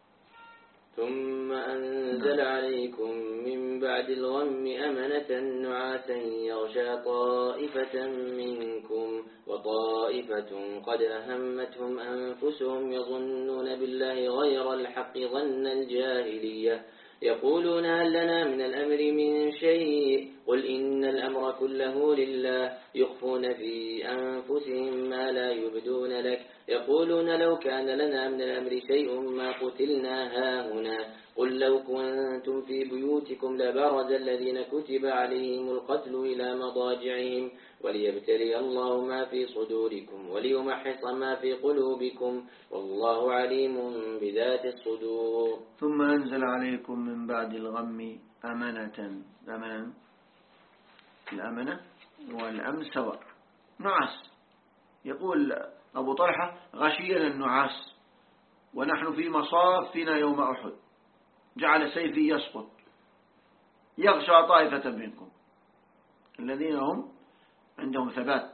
ثم أنزل عليكم من بعد الغم أمنة نعاسا يغشى طائفة منكم وطائفة قد أهمتهم أنفسهم يظنون بالله غير الحق ظن الجاهلية يقولون هل لنا من الأمر من شيء قل إن الأمر كله لله يخفون في أنفسهم ما لا يبدون لك يقولون لو كان لنا من الأمر شيء ما قتلنا هاهنا قل لو كنتم في بيوتكم لبرز الذين كتب عليهم القتل إلى مضاجعهم وليبتلي الله ما في صدوركم وليمحص ما في قلوبكم والله عليم بذات الصدور. ثم أنزل عليكم من بعد الغم أمنة. أمنة الأمنة والأمن سواء نعاس. يقول أبو طلحة غشينا النعاس ونحن في مصافنا يوم أحد جعل سيفي يسقط يغشى طائفة منكم الذين هم عندهم ثبات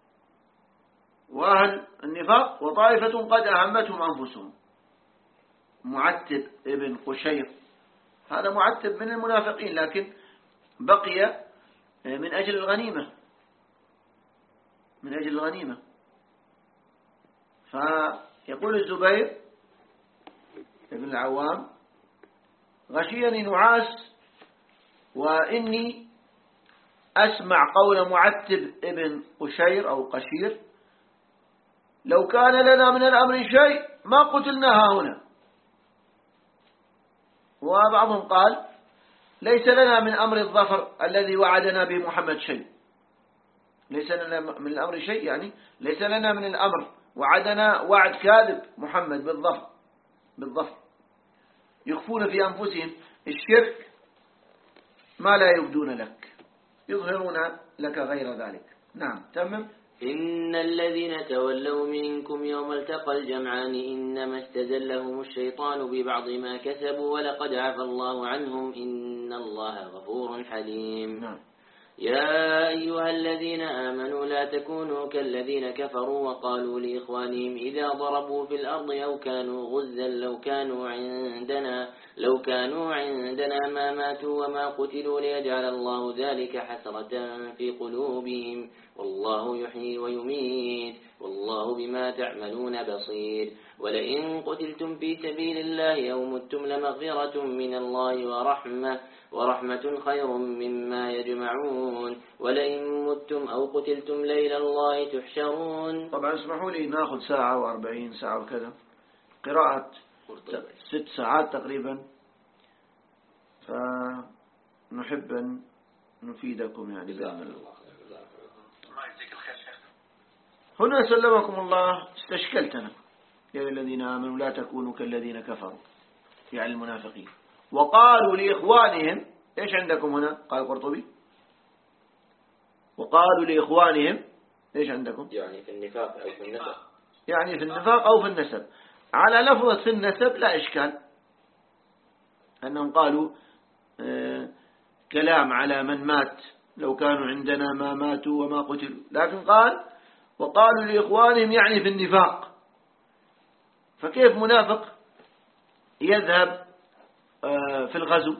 وأهل النفاق وطائفة قد أهمتهم أنفسهم. معتب ابن قشير هذا معتب من المنافقين لكن بقي من أجل الغنيمة من أجل الغنيمة. فيقول الزبير ابن العوام غشيني نعاس وإني أسمع قول معتب ابن قشير أو قشير لو كان لنا من الأمر شيء ما قتلناها هنا. وبعضهم قال ليس لنا من أمر الظفر الذي وعدنا به محمد شيء. ليس لنا من الأمر شيء يعني ليس لنا من الأمر وعدنا وعد كاذب محمد بالظفر بالظفر. يخفون في أنفسهم الشرك ما لا يبدون لك يظهرون لك غير ذلك. نعم تمام. إن الذين تولوا منكم يوم التقى الجمعان إنما استزلهم الشيطان ببعض ما كسبوا ولقد عفى الله عنهم إن الله غفور حليم. نعم. يا أيها الذين آمنوا لا تكونوا كالذين كفروا وقالوا لإخوانهم إذا ضربوا في الأرض أو كانوا غزا لو كانوا عندنا لو كانوا عندنا ما ماتوا وما قتلوا ليجعل الله ذلك حسرة في قلوبهم والله يحيي ويميت والله بما تعملون بصير. ولئن قتلتم في سبيل الله أو متم لمغفرة من الله ورحمة ورحمة خير مما يجمعون ولئن متم أو قتلتم لإلى الله تحشرون. طبعا اسمحوا لي ناخذ ساعة وأربعين ساعة وكذا قراءة ست ساعات تقريبا فنحب أن نفيدكم يعني بأمر الله. هنا سلمكم الله استشكلتنا يا الذين آمنوا لا تكونوا كالذين كفروا يعني المنافقين وقالوا لإخوانهم إيش عندكم هنا قال القرطبي وقالوا لإخوانهم إيش عندكم يعني في النفاق أو في النسب يعني في النفاق أو في النسب. على لفظة في النسب لا إشكال أنهم قالوا آه كلام على من مات لو كانوا عندنا ما ماتوا وما قتلوا لكن قال وقالوا لإخوانهم يعني في النفاق. فكيف منافق يذهب في الغزو؟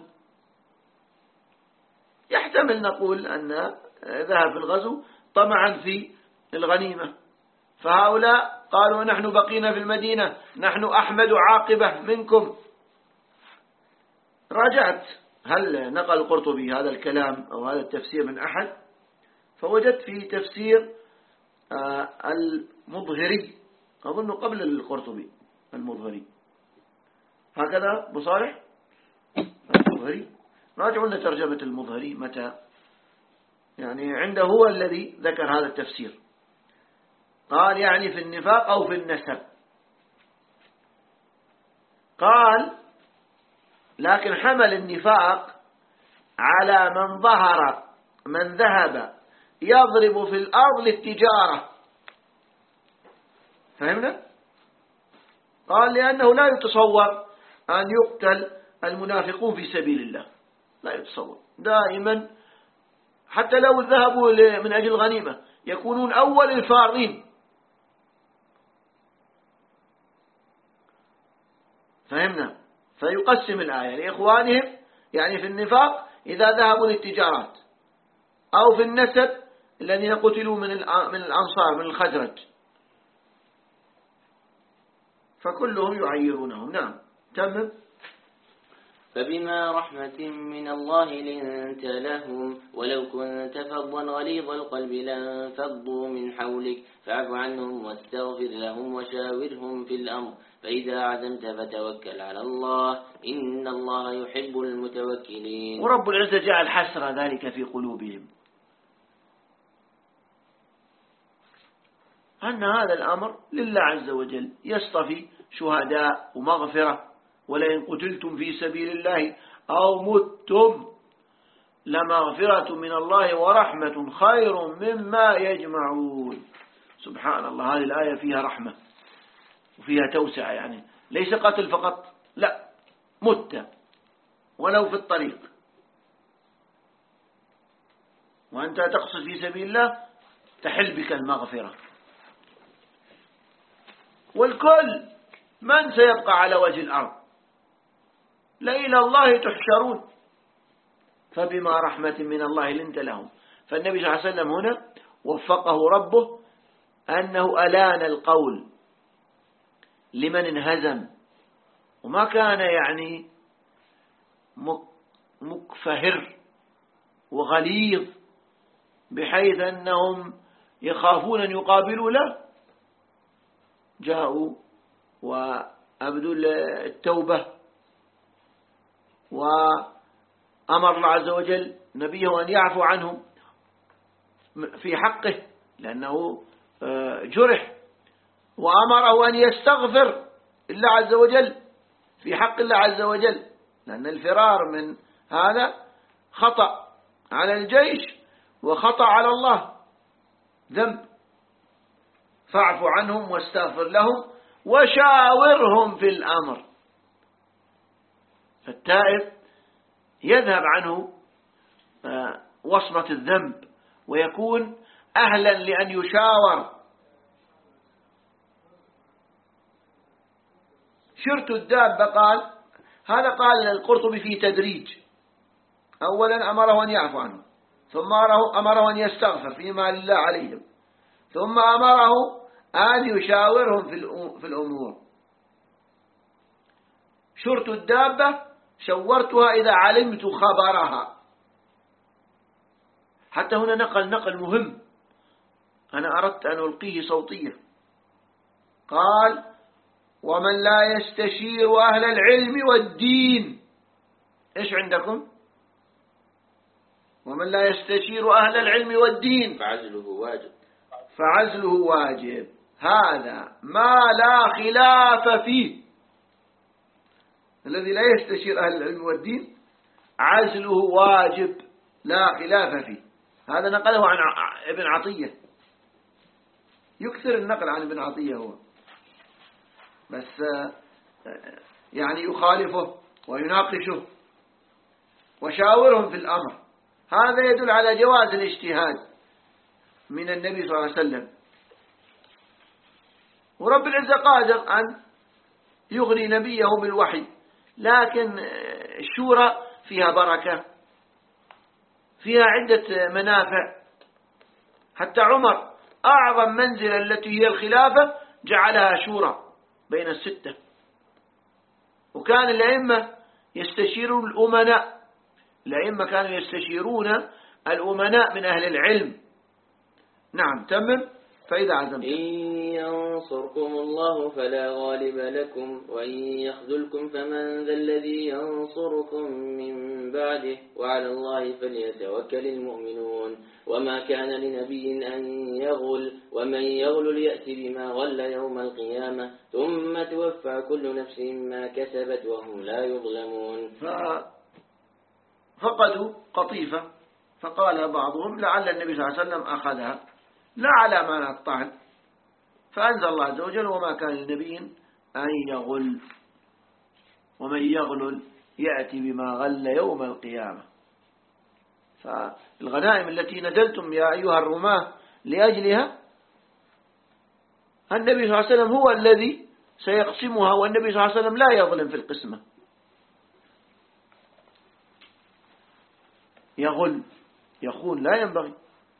يحتمل نقول أن ذهب في الغزو طمعا في الغنيمة فهؤلاء قالوا نحن بقينا في المدينة نحن أحمد عاقبة منكم. راجعت هل نقل القرطبي هذا الكلام أو هذا التفسير من أحد فوجدت في تفسير المظهري أظن قبل القرطبي المظهري هكذا بصالح المظهري. راجعوا لنا ترجمة المظهري متى يعني عنده هو الذي ذكر هذا التفسير قال يعني في النفاق أو في النسب. قال لكن حمل النفاق على من ظهر من ذهب يضرب في الأرض للتجارة. فهمنا؟ قال لأنه لا يتصور أن يقتل المنافقون في سبيل الله لا يتصور دائما حتى لو ذهبوا من أجل الغنيمة يكونون أول الفارين. فهمنا؟ فيقسم الآية لإخوانهم يعني في النفاق إذا ذهبوا للتجارات أو في النسب الذين قتلوا من من الأنصار من الخزرج فكلهم يعيرونهم. نعم تمام. فبما رحمة من الله لنت لهم ولو كنت فظا غليظ القلب لانفضوا من حولك فاعف عنهم واستغفر لهم وشاورهم في الأمر فإذا عزمت فتوكل على الله إن الله يحب المتوكلين. ورب العزة جعل حسر ذلك في قلوبهم أن هذا الأمر لله عز وجل يصطفي شهداء ومغفرة ولئن قتلتم في سبيل الله أو متم لمغفرة من الله ورحمة خير مما يجمعون. سبحان الله، هذه الآية فيها رحمة وفيها توسع، يعني ليس قتل فقط، لا، مت ولو في الطريق وأنت تقصد في سبيل الله تحل بك المغفرة. والكل من سيبقى على وجه الأرض لإلى الله تحشرون فبما رحمة من الله لنت لهم. فالنبي صلى الله عليه وسلم هنا وفقه ربه أنه ألان القول لمن انهزم وما كان يعني مكفهر وغليظ بحيث أنهم يخافون أن يقابلوا له. جاءوا وأبدوا التوبة وأمر الله عز وجل نبيه أن يعفو عنهم في حقه لأنه جرح، وأمره أن يستغفر الله عز وجل في حق الله عز وجل لأن الفرار من هذا خطأ على الجيش وخطأ على الله ذنب. فاعف عنهم واستغفر لهم وشاورهم في الأمر. فالتائب يذهب عنه وصمة الذنب ويكون أهلا لأن يشاور. شرط الدابة قال هذا قال القرطبي في تدريج. أولا أمره أن يعفو عنه، ثم أمره أن يستغفر فيما لله عليهم، ثم أمره أن يشاورهم في الأمور. شرط الدابة شورتها إذا علمت خبرها. حتى هنا نقل نقل مهم أنا أردت أن ألقيه صوتيا. قال ومن لا يستشير أهل العلم والدين. إيش عندكم؟ ومن لا يستشير أهل العلم والدين فعزله واجب. فعزله واجب، هذا ما لا خلاف فيه. الذي لا يستشير أهل العلم والدين عزله واجب لا خلاف فيه. هذا نقله عن ابن عطية، يكثر النقل عن ابن عطية هو، بس يعني يخالفه ويناقشه. وشاورهم في الأمر، هذا يدل على جواز الاجتهاد من النبي صلى الله عليه وسلم. ورب العزة قادر أن يغني نبيه بالوحي، لكن الشورى فيها بركة، فيها عدة منافع. حتى عمر أعظم منزلة التي هي الخلافة جعلها شورى بين الستة. وكان الأئمة يستشيرون الأمناء، الأئمة كانوا يستشيرون الأمناء من أهل العلم. نعم تمم. فإذا عزمت إن ينصركم الله فلا غالب لكم وإن يخذلكم فمن ذا الذي ينصركم من بعده وعلى الله فليتوكل المؤمنون. وما كان لنبي أن يغل ومن يغل ليأتي بما غل يوم القيامة ثم توفى كل نفس ما كسبت وهم لا يظلمون. فقدوا قطيفة فقال بعضهم لعل النبي صلى الله عليه وسلم أخذها لا على معنى الطعن، فأنزل الله عز وجل وما كان لنبي أن يغل ومن يغلل يأتي بما غل يوم القيامة. فالغنائم التي نزلتم يا أيها الرماة لأجلها النبي صلى الله عليه وسلم هو الذي سيقسمها، والنبي صلى الله عليه وسلم لا يظلم في القسمة. يغل يخون لا ينبغي،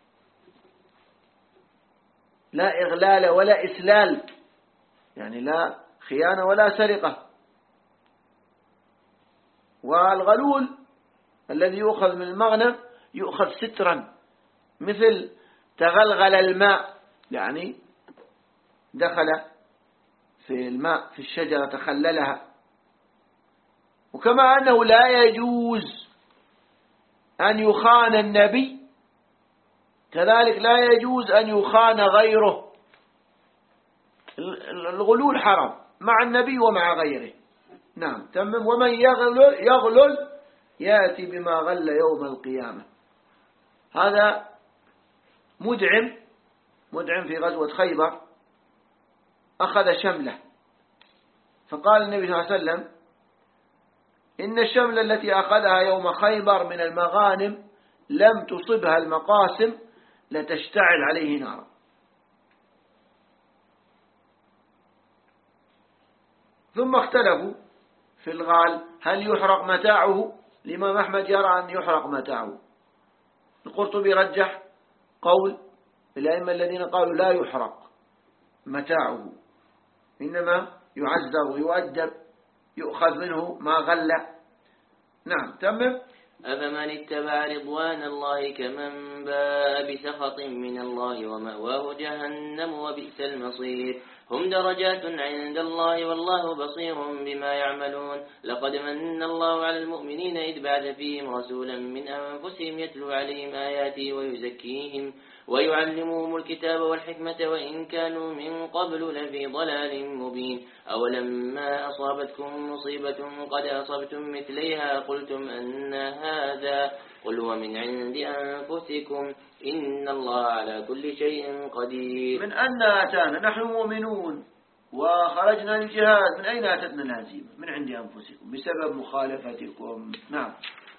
لا إغلال ولا إسلال، يعني لا خيانة ولا سرقة. والغلول الذي يؤخذ من المغنم يؤخذ سترا، مثل تغلغل الماء، يعني دخل في الماء في الشجرة تخللها. وكما أنه لا يجوز أن يخان النبي، كذلك لا يجوز أن يخان غيره. الغلول حرام مع النبي ومع غيره. نعم تمام. ومن يغلل, يغلل يأتي بما غل يوم القيامة. هذا مدعم مدعم في غزوة خيبر أخذ شملة، فقال النبي صلى الله عليه وسلم: إن الشملة التي أخذها يوم خيبر من المغانم لم تصبها المقاسم لتشتعل عليه نارا. ثم اختلفوا في الغال هل يحرق متاعه. الإمام أحمد يرى أن يحرق متاعه. القرطبي رجح قول الأئمة الذين قالوا لا يحرق متاعه، إنما يعذر ويؤدب، يؤخذ منه ما غل. نعم تمام. أفمن اتبع رضوان الله كمن باء بسخط من الله ومأواه جهنم وبئس المصير. هم درجات عند الله والله بصير بما يعملون. لقد من الله على المؤمنين إذ بعث فيهم رسولا من أنفسهم يتلو عليهم آياته ويزكيهم ويعلمهم الكتاب والحكمة وإن كانوا من قبل لفي ضلال مبين. أولما أصابتكم مصيبة قد أصبتم مثليها قلتم أن هذا قل هو من عند أنفسكم إن الله على كل شيء قدير. من أن أتانا نحن مؤمنون وخرجنا للجهاد، من أين أتتنا الهزيمة؟ من عند أنفسكم بسبب مخالفتكم. نعم.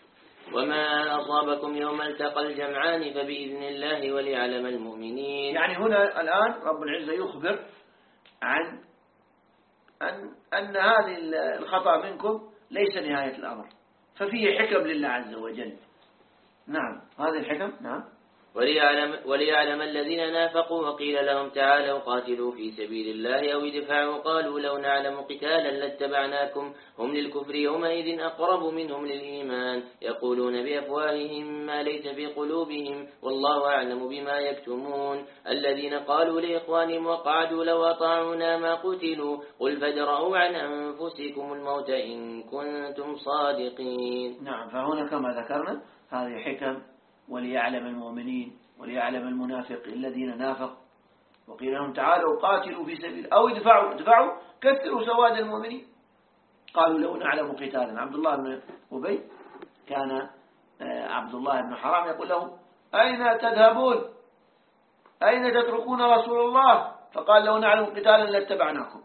وما أصابكم يوم التقى الجمعان فبإذن الله وليعلم المؤمنين. يعني هنا الآن رب العزة يخبر عن أن, أن هذه الخطأ منكم ليس نهاية الأمر، ففيه حكم لله عز وجل. نعم هذه الحكم. نعم. وليعلم, وليعلم الذين نافقوا وقيل لهم تعالوا قاتلوا في سبيل الله أو ادفعوا قالوا لو نعلم قتالا لاتبعناكم هم للكفر يومئذ أقرب منهم للإيمان يقولون بأفواههم ما ليس في قلوبهم والله أعلم بما يكتمون. الذين قالوا لإخوانهم وقعدوا لو أطاعونا ما قتلوا قل فادرءوا عن أنفسكم الموت إن كنتم صادقين. نعم. فهنا كما ذكرنا هذه حكم وليعلم المؤمنين وليعلم المنافق الذين نافقوا وقيل لهم تعالوا قاتلوا في سبيل أو ادفعوا ادفعوا كثروا سواد المؤمنين. قالوا لو نعلم قتالا. عبد الله بن أبي كان عبد الله بن حرام يقول له أين تذهبون أين تتركون رسول الله؟ فقال لو نعلم قتالا لاتبعناكم.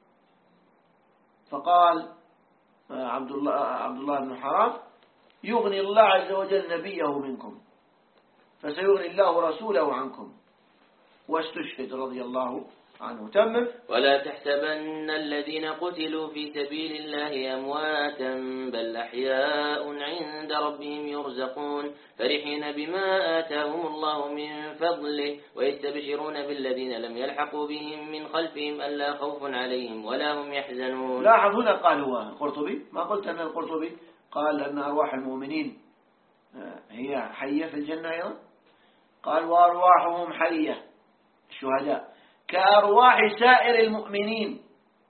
فقال عبد الله عبد الله بن حرام يغني الله عز وجل نبيه منكم فسيغني الله رسوله عنكم، واستشهد رضي الله عنه. تمم. ولا تحسبن الذين قتلوا في سبيل الله أمواتا بل أحياء عند ربهم يرزقون فرحين بما آتاهم الله من فضله ويستبشرون بالذين لم يلحقوا بهم من خلفهم ألا خوف عليهم ولا هم يحزنون. لاحظ هنا قال هو القرطبي، ما قلت أن القرطبي قال أن أرواح المؤمنين هي حية في الجنة أيضا؟ قال وأرواحهم حية الشهداء كأرواح سائر المؤمنين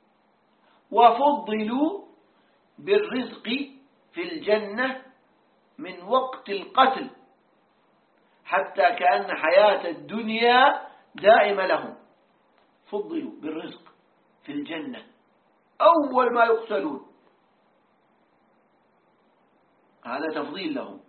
وفضلوا بالرزق في الجنة من وقت القتل حتى كأن حياة الدنيا دائمة لهم. فضلوا بالرزق في الجنة أول ما يقتلون، هذا تفضيل لهم.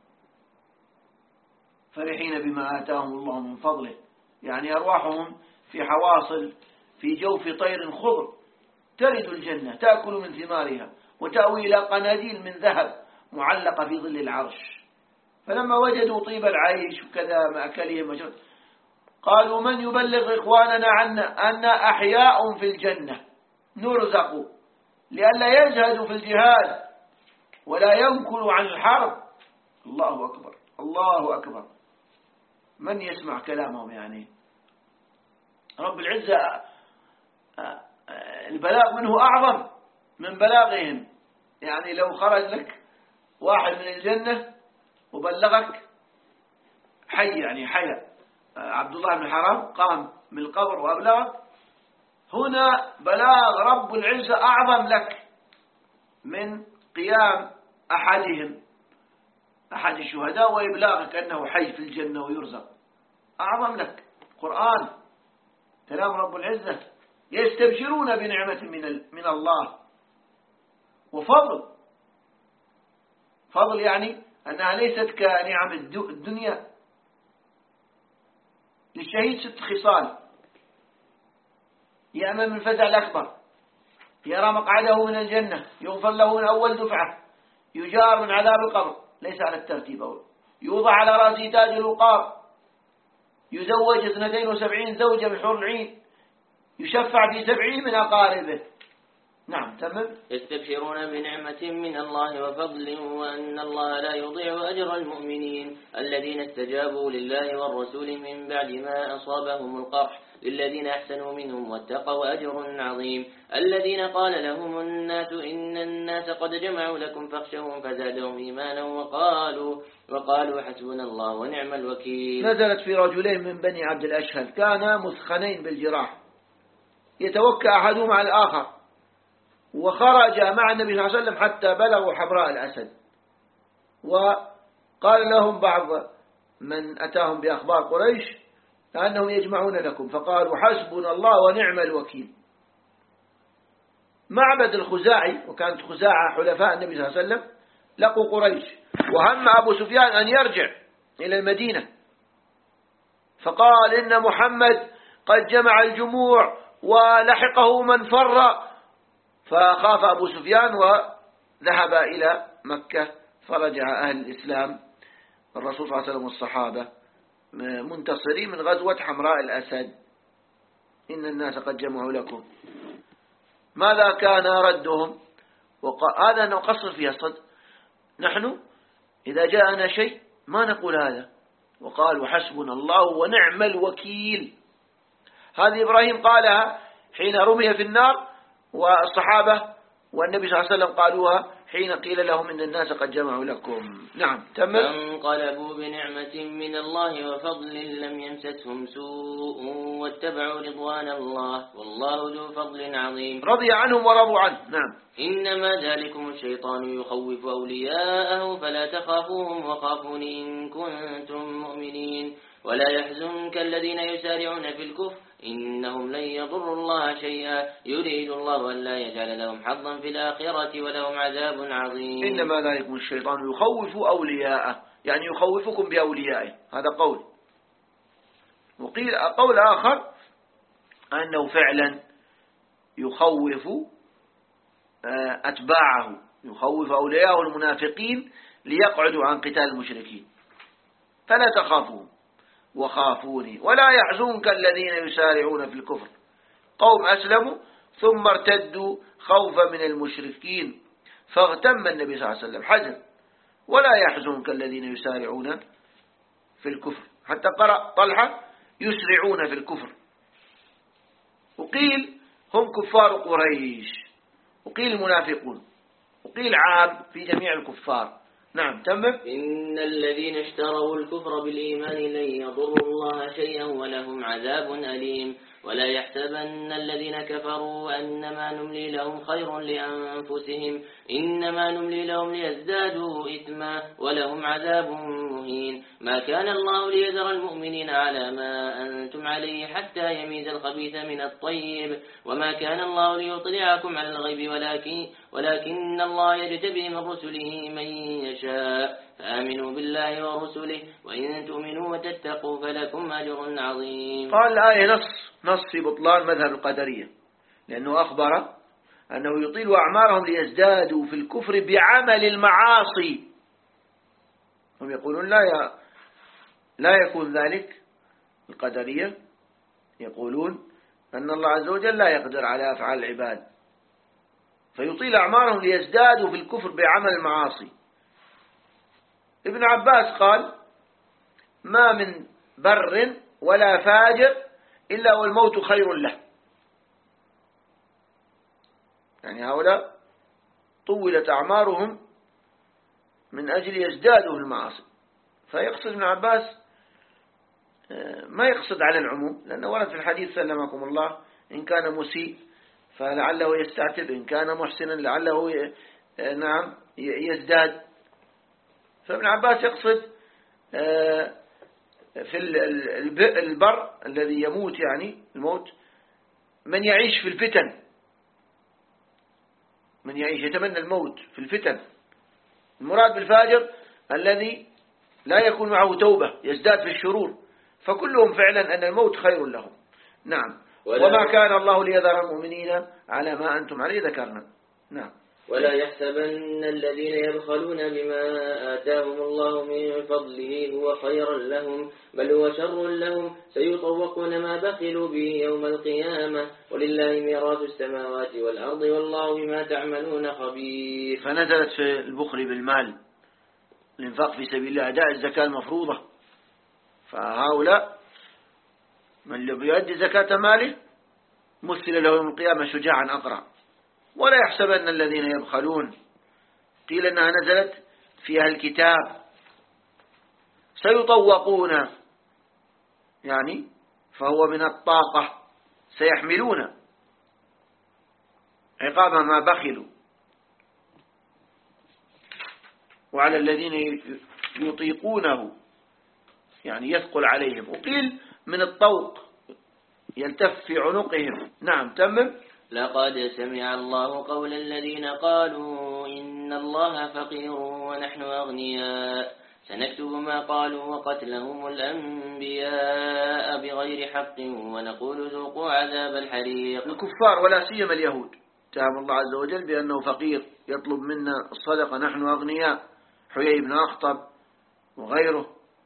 فرحين بما آتاهم الله من فضله، يعني أرواحهم في حواصل في جوف طير خضر ترد الجنة تأكل من ثمارها وتأوي إلى قناديل من ذهب معلقة في ظل العرش. فلما وجدوا طيب العيش وكذا مأكلهم وشرب قالوا من يبلغ إخواننا عنا أن أحياء في الجنة نرزق لئلا يجهدوا في الجهاد ولا ينكلوا عن الحرب. الله أكبر الله أكبر. من يسمع كلامهم؟ يعني رب العزة البلاغ منه أعظم من بلاغهم. يعني لو خرج لك واحد من الجنة وبلغك حي، يعني حي عبد الله بن حرام قام من القبر وأبلغك، هنا بلاغ رب العزة أعظم لك من قيام أحدهم أحد الشهداء وإبلاغك أنه حي في الجنة ويرزق، أعظم لك. قرآن كلام رب العزة، يستبشرون بنعمة من من الله وفضل. فضل يعني أنها ليست كنعم الدنيا. للشهيد ست خصال: يأمن من الفزع الأكبر، يرى مقعده من الجنة، يغفر له من أول دفعة، يجار من عذاب القبر ليس على الترتيب أول، يوضع على رأسه تاج الوقار، يزوج اثنتين وسبعين زوجة من حور العين، يشفع في سبعين من أقاربه. نعم تمام. يستبشرون بنعمة من الله وفضل وأن الله لا يضيع أجر المؤمنين الذين استجابوا لله والرسول من بعد ما أصابهم القرح للذين أحسنوا منهم واتقوا أجر عظيم. الذين قال لهم الناس إن الناس قد جمعوا لكم فاخشوهم فزادهم إيمانا وقالوا وقالوا حسبنا الله ونعم الوكيل. نزلت في رجلين من بني عبد الأشهل كانا مثخنين بالجراح، يتوكى أحدهما على الآخر، وخرج مع النبي صلى الله عليه وسلم حتى بلغوا حمراء الأسد، وقال لهم بعض من أتاهم بأخبار قريش أنهم يجمعون لكم، فقالوا حسبنا الله ونعم الوكيل. معبد الخزاعي، وكانت خزاعة حلفاء النبي صلى الله عليه وسلم، لقوا قريش، وهم أبو سفيان أن يرجع إلى المدينة، فقال إن محمد قد جمع الجموع ولحقه من فر، فخاف أبو سفيان وذهب إلى مكة، فرجع أهل الإسلام الرسول صلى الله عليه وسلم والصحابة منتصرين من غزوة حمراء الأسد. إن الناس قد جمعوا لكم. ماذا كان ردهم؟ هذا نقصر فيها الصدق. نحن إذا جاءنا شيء ما نقول هذا، وقالوا حسبنا الله ونعم الوكيل. هذه إبراهيم قالها حين رمي في النار، والصحابة والنبي صلى الله عليه وسلم قالوها حين قيل لهم إن الناس قد جمعوا لكم. نعم تمام. فانقلبوا بنعمة من الله وفضل لم يمسسهم سوء واتبعوا رضوان الله والله ذو فضل عظيم. رضي عنهم ورضوا عنه. نعم. إنما ذلكم الشيطان يخوف أولياءه فلا تخافوهم وخافون إن كنتم مؤمنين ولا يحزنك الذين يسارعون في الكفر إنهم لن يضروا الله شيئا يريد الله أن لا يجعل لهم حظا في الآخرة ولهم عذاب عظيم. إنما ذلكم الشيطان يخوف أولياءه، يعني يخوفكم بأوليائه، هذا قول. وقيل قول آخر أنه فعلا يخوف أتباعه، يخوف أولياءه المنافقين ليقعدوا عن قتال المشركين. فلا تخافوا وخافوني ولا يحزنك الذين يسارعون في الكفر قوم أسلموا ثم ارتدوا خوفا من المشركين فاغتم النبي صلى الله عليه وسلم حزن ولا يحزنك الذين يسارعون في الكفر، حتى قرأ طلحة يسرعون في الكفر. وقيل هم كفار قريش، وقيل المنافقون، وقيل عام في جميع الكفار. نعم تمم. إن الذين اشتروا الكفر بالإيمان لن يضروا الله شيئا ولهم عذاب أليم ولا يحسبن الذين كفروا أنما نملي لهم خير لأنفسهم إنما نملي لهم ليزدادوا إثما ولهم عذاب مهين. ما كان الله ليذر المؤمنين على ما أنتم عليه حتى يميز الخبيث من الطيب وما كان الله ليطلعكم على الغيب ولكن, ولكن الله يجتبي من رسله من يشاء فآمنوا بالله ورسله وإن تؤمنوا وتتقوا فلكم أجر عظيم. قال الآية نص نص في بطلان مذهب القدرية، لأنه أخبر أنه يطيل أعمارهم ليزدادوا في الكفر بعمل المعاصي. هم يقولون لا ي... لا يكون ذلك. القدرية يقولون أن الله عز وجل لا يقدر على أفعال العباد، فيطيل أعمارهم ليزدادوا في الكفر بعمل المعاصي. ابن عباس قال ما من بر ولا فاجر إلا والموت خير له. يعني هؤلاء طولت أعمارهم من أجل يزدادوا في المعاصي. فيقصد ابن عباس ما يقصد على العموم، لأنه ورد في الحديث سلمكم الله إن كان مسيء فلعله يستعتب، إن كان محسنا لعله نعم يزداد. فابن عباس يقصد في البر الذي يموت، يعني الموت، من يعيش في الفتن، من يعيش يتمنى الموت في الفتن. المراد بالفاجر الذي لا يكون معه توبة، يزداد في الشرور، فكلهم فعلا أن الموت خير لهم. نعم. وما كان الله ليذر المؤمنين على ما أنتم عليه ذكرنا. نعم. ولا يحسبن الذين يبخلون بما آتاهم الله من فضله هو خيرا لهم، بل هو شر لهم، سيطوقون ما بخلوا به يوم القيامة، ولله ميراث السماوات والأرض والله بما تعملون خبير. فنزلت في البخل بالمال، الانفاق في سبيل الله، أداء الزكاة المفروضة. فهؤلاء من لم يؤدي زكاة ماله مثل له يوم القيامة شجاعا أقرع. ولا يحسبن الذين يبخلون، قيل أنها نزلت في أهل الكتاب، سيطوقون يعني فهو من الطاقة، سيحملون عقاب ما بخلوا. وعلى الذين يطيقونه يعني يثقل عليهم. وقيل من الطوق يلتف في عنقهم. نعم تمم. لقد سمع الله قول الذين قالوا إن الله فقير ونحن أغنياء، سنكتب ما قالوا وقتلهم الأنبياء بغير حق ونقول ذوقوا عذاب الحريق. الكفار ولا سيما اليهود اتهم الله عز وجل بأنه فقير، يطلب منا الصدقة، نحن أغنياء، حيي بن أخطب وغيره.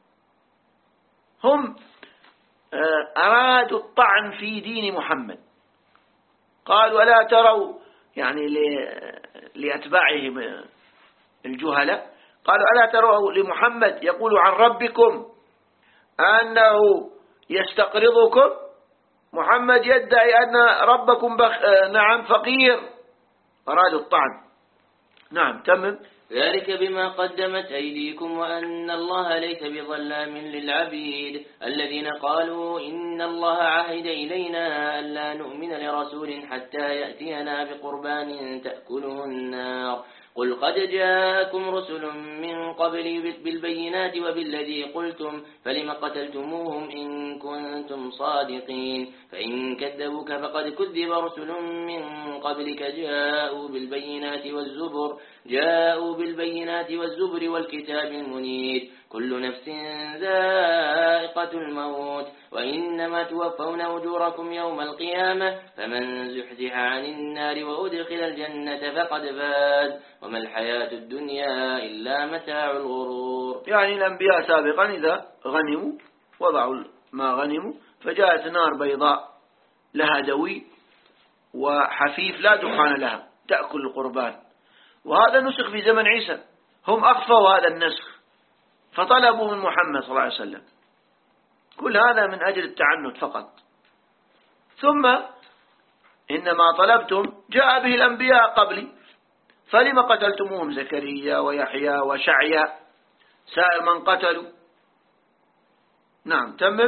هم أرادوا الطعن في دين محمد، قالوا ألا تروا يعني لأتباعهم الجهلة، قالوا ألا تروا لمحمد يقول عن ربكم أنه يستقرضكم؟ محمد يدعي أن ربكم بخ... نعم فقير. أرادوا الطعن. نعم تمم. ذلك بما قدمت أيديكم وأن الله ليس بظلام للعبيد. الذين قالوا إن الله عهد إلينا ألا نؤمن لرسول حتى يأتينا بقربان تأكله النار، قل قد جاءكم رسل من قبل بالبينات وبالذي قلتم فلم قتلتموهم إن كنتم صادقين، فإن كذبوك فقد كذب رسل من قبلك جاءوا بالبينات والزبر جاءوا بالبينات والزبر والكتاب المنير، كل نفس ذائقة الموت وإنما توفون أجوركم يوم القيامة، فمن زحزح عن النار وأدخل الجنة فقد فاز وما الحياة الدنيا إلا متاع الغرور. يعني الأنبياء سابقا إذا غنموا وضعوا ما غنموا فجاءت نار بيضاء لها دوي وحفيف لا دخان لها تأكل القربان، وهذا نسخ في زمن عيسى. هم أخفوا هذا النسخ فطلبوا من محمد صلى الله عليه وسلم. كل هذا من أجل التعنت فقط. ثم إنما طلبتم جاء به الأنبياء قبلي فلما قتلتموهم؟ زكريا ويحيى وشعيا سائر من قتلوا. نعم تمم.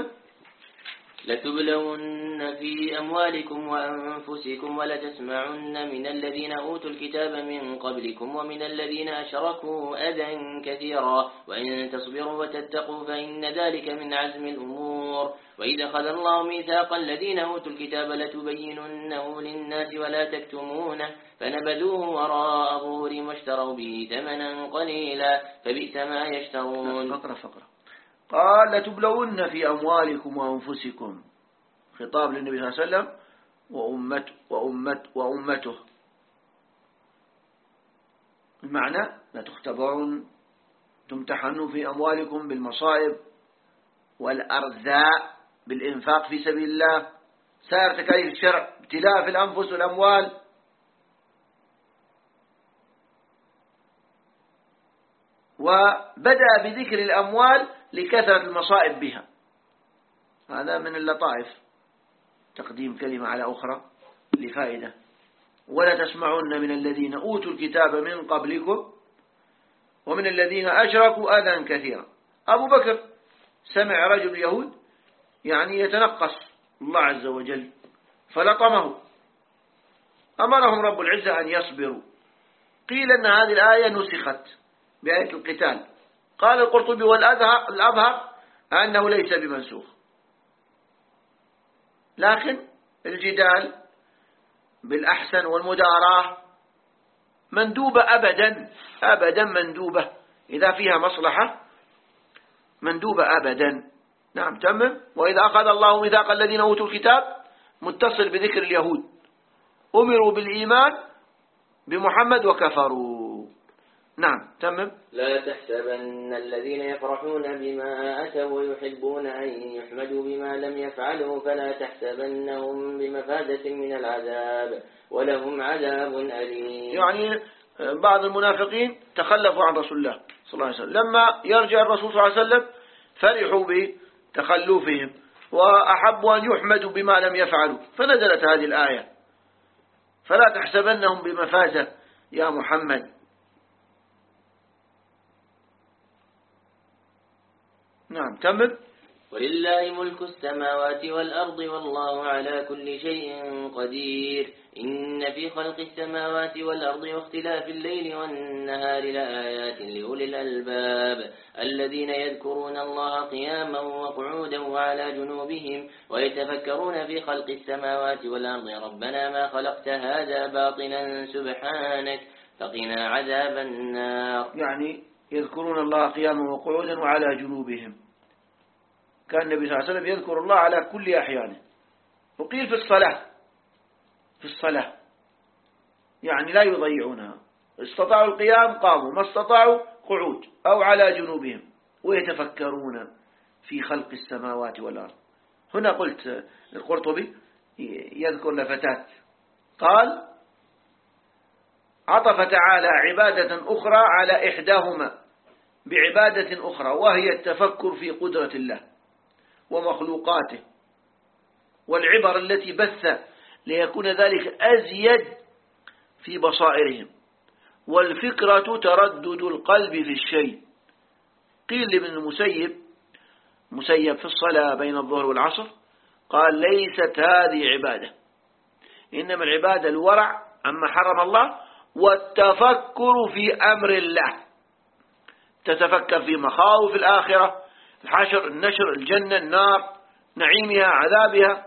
لتبلون في أموالكم وأنفسكم ولتسمعن من الذين أوتوا الكتاب من قبلكم ومن الذين أشركوا أذى كثيرا وإن تصبروا وتتقوا فإن ذلك من عزم الأمور. وإذا أخذ الله ميثاق الذين أوتوا الكتاب لتبيننه للناس ولا تكتمونه فنبذوه وراء ظهورهم واشتروا به ثمنا قليلا فبئس ما يشترون. فقرة فقرة. قال لتبلون في أموالكم وأنفسكم، خطاب للنبي صلى الله عليه وسلم وأمته, وأمته, وأمته. المعنى لتختبرون تمتحنوا في أموالكم بالمصائب والأرزاء بالإنفاق في سبيل الله، سائر تكاليف الشرع، ابتلاء في الأنفس والأموال. وبدأ بذكر الأموال لكثرة المصائب بها، هذا من اللطائف، تقديم كلمة على أخرى لفائدة. ولا تسمعن من الذين أوتوا الكتاب من قبلكم ومن الذين أشركوا أذى كثيرا. أبو بكر سمع رجل يهود يعني يتنقص الله عز وجل فلطمه، أمرهم رب العزة أن يصبروا. قيل أن هذه الآية نسخت بآية القتال. قال القرطبي والأظهر أنه ليس بمنسوخ، لكن الجدال بالأحسن والمداراة مندوبة أبدا أبدا مندوبة إذا فيها مصلحة، مندوبة أبدا. نعم تمام. وإذا أخذ الله ميثاق الذين أوتوا الكتاب متصل بذكر اليهود، أمروا بالإيمان بمحمد وكفروا. نعم تمام. لا تحسبن الذين يفرحون بما أتوا ويحبون أن يحمدوا بما لم يفعلوا فلا تحسبنهم بمفازة من العذاب ولهم عذاب أليم. يعني بعض المنافقين تخلفوا عن رسول الله صلى الله عليه وسلم، لما يرجع الرسول صلى الله عليه وسلم فرحوا بتخلفهم وأحبوا أن يحمدوا بما لم يفعلوا، فنزلت هذه الآية فلا تحسبنهم بمفازة يا محمد. نعم تمام. ولله ملك السماوات والأرض والله على كل شيء قدير. إن في خلق السماوات والأرض واختلاف الليل والنهار لآيات لأولي الألباب الذين يذكرون الله قياما وقعودا وعلى جنوبهم ويتفكرون في خلق السماوات والأرض ربنا ما خلقت هذا باطلا سبحانك فقنا عذاب النار. يعني يذكرون الله قياما وقعودا وعلى جنوبهم. كان النبي صلى الله عليه وسلم يذكر الله على كل أحيانه. وقيل في الصلاة في الصلاة يعني لا يضيعونها، استطاعوا القيام قاموا، ما استطاعوا قعود أو على جنوبهم ويتفكرون في خلق السماوات والأرض. هنا قلت القرطبي يذكر لفتات، قال عطف تعالى عبادة أخرى على إحداهما بعبادة أخرى وهي التفكر في قدرة الله ومخلوقاته والعبر التي بث ليكون ذلك أزيد في بصائرهم، والفكرة تردد القلب في الشيء. قيل لابن المسيب مسيب في الصلاة بين الظهر والعصر قال ليست هذه عبادة، إنما العبادة الورع عما حرم الله والتفكر في أمر الله، تتفكر في مخاوف الآخرة، الحشر، النشر، الجنة، النار، نعيمها، عذابها.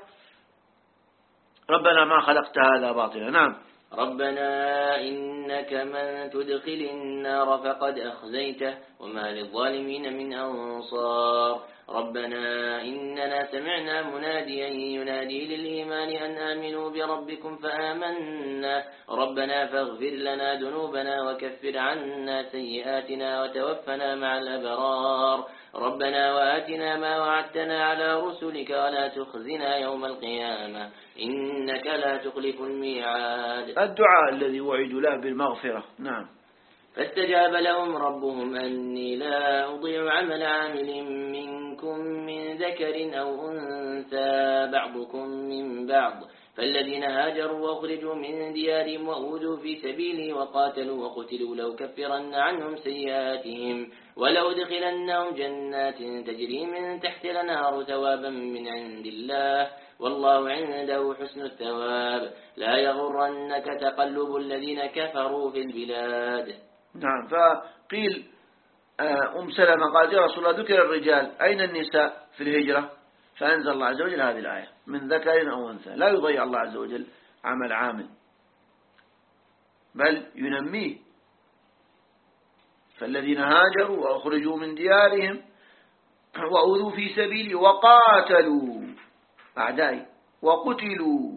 ربنا ما خلقت هذا باطلا. نعم. ربنا إنك من تدخل النار فقد أخزيته وما للظالمين من أنصار. ربنا إننا سمعنا مناديا ينادي للإيمان أن آمنوا بربكم فآمنا ربنا فاغفر لنا ذنوبنا وكفر عنا سيئاتنا وتوفنا مع الأبرار. ربنا وآتنا ما وعدتنا على رسلك ولا تخزنا يوم القيامة إنك لا تخلف الميعاد. الدعاء الذي وعدوا له بالمغفرة. نعم. فاستجاب لهم ربهم أني لا أضيع عمل عامل منكم من ذكر أو أنثى بعضكم من بعض فالذين هاجروا وأخرجوا من ديارهم وأوذوا في سبيلي وقاتلوا وقتلوا لو كفرن عنهم سيئاتهم ولو دخلنهم جنات تجري من تحت الأنهار ثوابا من عند الله والله عنده حسن الثواب لا يغرنك تقلب الذين كفروا في البلاد. نعم. فقيل أم سلمة قالت يا رسول الله ذكر الرجال أين النساء في الهجرة؟ فأنزل الله عز وجل هذه الآية من ذكر أو أنثى. لا يضيع الله عز وجل عمل عامل بل ينميه. فالذين هاجروا وأخرجوا من ديارهم وأوذوا في سبيلي وقاتلوا أعدائي وقتلوا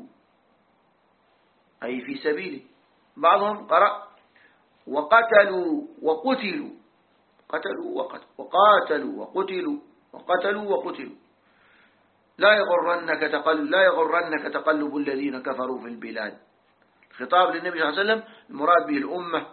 أي في سبيلي. بعضهم قرأ وقتلوا وقتلوا قتلوا وقتلوا وقاتلوا وقتلوا وقتلوا وقتلوا. لا يغرنك تقلب لا يغرنك تقلب الذين كفروا في البلاد. خطاب للنبي صلى الله عليه وسلم المراد به الأمة،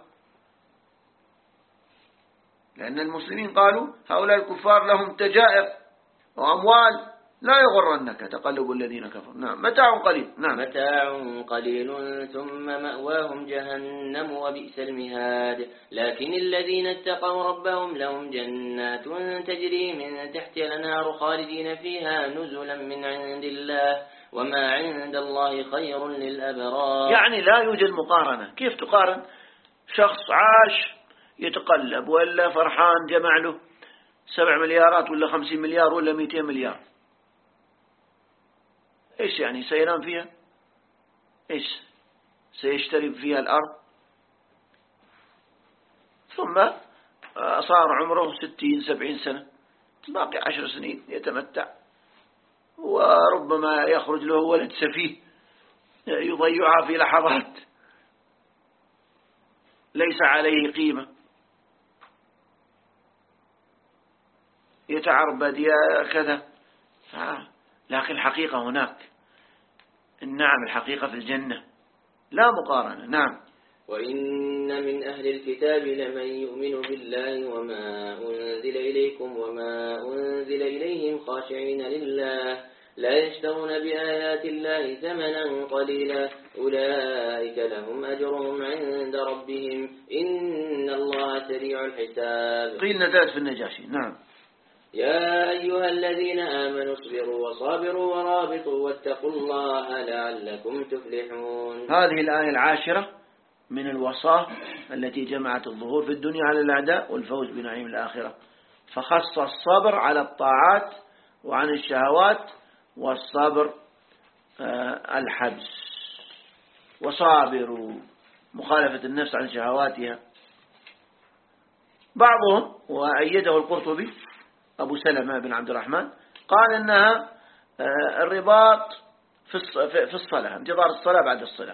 لأن المسلمين قالوا هؤلاء الكفار لهم تجائر وأموال لا يغرنك تقلب الذين كفروا. نعم متاع قليل. نعم متاع قليل ثم مأواهم جهنم وبئس المهاد. لكن الذين اتقوا ربهم لهم جنات تجري من تحتها الأنهار خالدين فيها نزلا من عند الله وما عند الله خير للأبرار. يعني لا يوجد مقارنة. كيف تقارن شخص عاش يتقلب ولا فرحان جمع له سبع مليارات ولا خمسين مليار ولا مئتين مليار، إيش يعني سينام فيها؟ إيش سيشتري فيها الأرض؟ ثم صار عمره ستين سبعين سنة، باقي عشر سنين يتمتع، وربما يخرج له ولد سفيه يضيعها في لحظات ليس عليه قيمة، يتعربد يا كذا. لكن الحقيقة هناك، النعم الحقيقة في الجنة لا مقارنة. نعم. وإن من أهل الكتاب لمن يؤمن بالله وما أنزل إليكم وما أنزل إليهم خاشعين لله لا يشترون بآيات الله ثمنا قليلا أولئك لهم أجرهم عند ربهم إن الله سريع الحساب. قيل نزلت في النجاشي. نعم. يا أيها الذين آمنوا اصبروا وصابروا ورابطوا واتقوا الله لعلكم تفلحون. هذه الآية العاشرة من الوصاة التي جمعت الظهور في الدنيا على الأعداء والفوز بنعيم الآخرة، فخص الصبر على الطاعات وعن الشهوات، والصبر آه الحبس، وصابروا مخالفة النفس عن شهواتها. بعضهم وأيده القرطبي أبو سلمة بن عبد الرحمن قال إنها الرباط في الصلاة، انتظار الصلاة بعد الصلاة،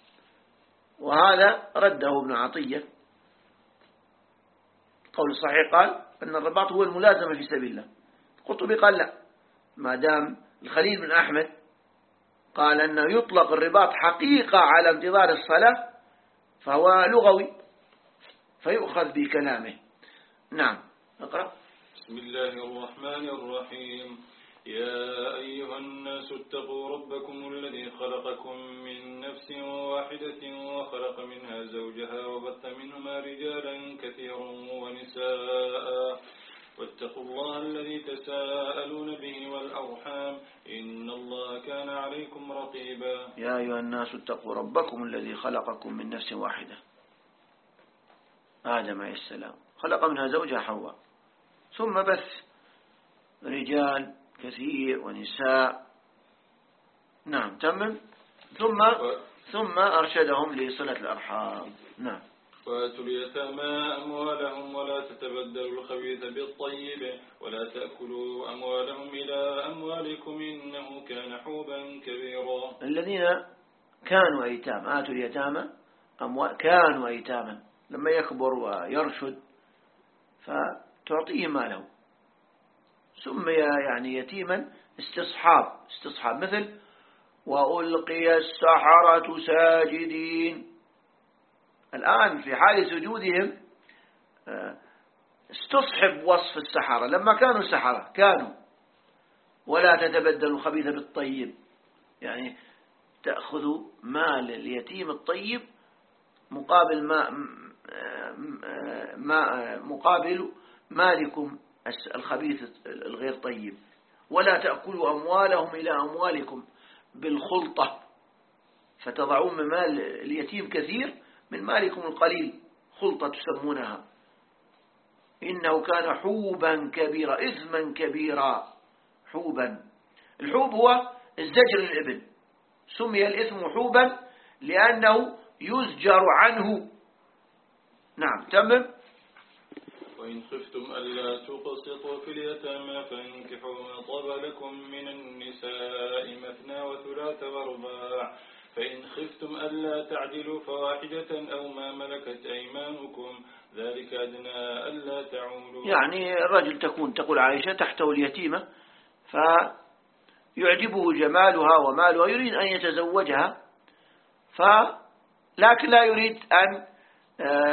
وهذا رده ابن عطية. قول الصحيح قال أن الرباط هو الملازمة في سبيل الله. القرطبي قال لا، ما دام الخليل بن أحمد قال أنه يطلق الرباط حقيقة على انتظار الصلاة فهو لغوي فيؤخذ بكلامه. نعم اقرأ. بسم الله الرحمن الرحيم. يا أيها الناس اتقوا ربكم الذي خلقكم من نفس واحدة وخلق منها زوجها وبث منهما رجالا كثيرا ونساء واتقوا الله الذي تساءلون به والأرحام إن الله كان عليكم رقيبا. يا أيها الناس اتقوا ربكم الذي خلقكم من نفس واحدة، آدم عليه السلام، خلق منها زوجها حواء، ثم بث رجال كثير ونساء. نعم تمام. ثم و... ثم أرشدهم لصلة الأرحام. نعم. وآتوا اليتامى أموالهم ولا تتبدلوا الخبيث بالطيب ولا تأكلوا أموالهم إلى أموالكم إنه كان حوبا كبيرا. الذين كانوا أيتام، آتوا اليتامى أموال، كانوا أيتاما، لما يكبر ويرشد فتعطيه ماله، سمي يعني يتيما استصحاب، استصحاب مثل وألقي السحرة ساجدين. الآن في حال سجودهم استصحب وصف السحرة، لما كانوا سحرة كانوا. ولا تتبدلوا الخبيث بالطيب، يعني تأخذوا مال اليتيم الطيب مقابل ما, ما مقابل مالكم الخبيث الغير طيب. ولا تأكلوا أموالهم إلى أموالكم بالخلطة، فتضعون من مال اليتيم كثير من مالكم القليل، خلطة تسمونها. إنه كان حوبا كبيرا، إثما كبيرا. حوبا، الحوب هو الزجر للإبل، سمي الإثم حوبا لأنه يزجر عنه. نعم تمام. وإن خفتم ألا تقسطوا في اليتامى فانكحوا ما طاب لكم من النساء مثنى وثلاث ورباع، فإن خفتم ألا تعدلوا فواحدة أو ما ملكت أيمانكم ذلك أدنى ألا تعولوا. يعني الرجل تكون تقول عائشة تحته اليتيمة فيعجبه جمالها ومالها، يريد أن يتزوجها، ف لكن لا يريد أن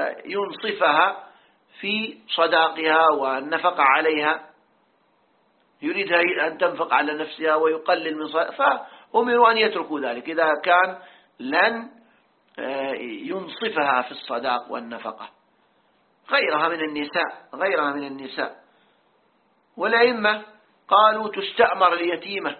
ينصفها في صداقها والنفقة عليها، يريد أن تنفق على نفسها ويقلل من صلاة، فأمروا أن يتركوا ذلك إذا كان لن ينصفها في الصداق والنفقة. غيرها من النساء غيرها من النساء والأئمة قالوا تستأمر اليتيمة،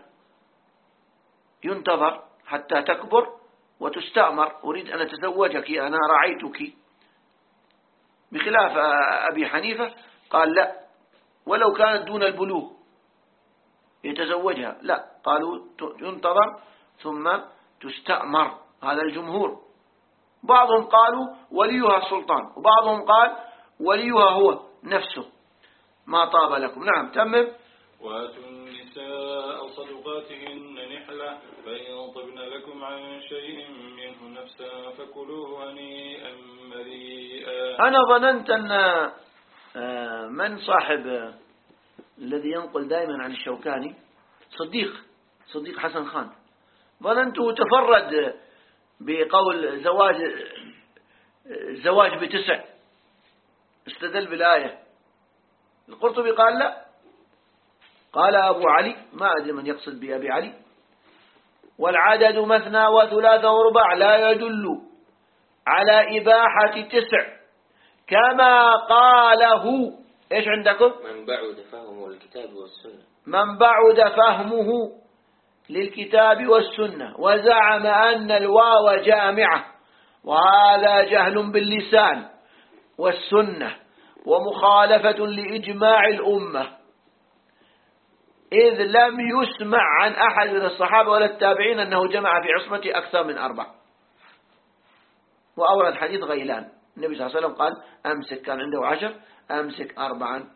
ينتظر حتى تكبر وتستأمر، أريد أن أتزوجك، أنا رعيتك، بخلاف أبي حنيفة قال لا، ولو كانت دون البلوغ يتزوجها، لا، قالوا ينتظر ثم تستأمر، هذا الجمهور. بعضهم قالوا وليها السلطان، وبعضهم قال وليها هو نفسه، ما طاب لكم. نعم تمم. وآتوا النساء صدقاتهن نحلة فإن طبن لكم عن شيء منه نفسا فكلوه هنيئا مريئا. أنا ظننت أن من صاحب الذي ينقل دائما عن الشوكاني صديق صديق حسن خان، ظننته تفرد بقول زواج زواج بتسع، استدل بالآية. القرطبي قال لا، قال أبو علي، ما أدري من يقصد بأبي علي، والعدد مثنى وثلاثة ورباع لا يدل على إباحة تسع كما قاله. إيش عندكم؟ من بعد فهمه الكتاب والسنة، من بعد فهمه للكتاب والسنة وزعم أن الواو جامعة، وهذا جهل باللسان والسنة ومخالفة لإجماع الأمة، إذ لم يسمع عن أحد من الصحابة ولا التابعين أنه جمع في عصمته أكثر من أربع. وأورد حديث غيلان، النبي صلى الله عليه وسلم قال أمسك، كان عنده عشر، أمسك أربعا،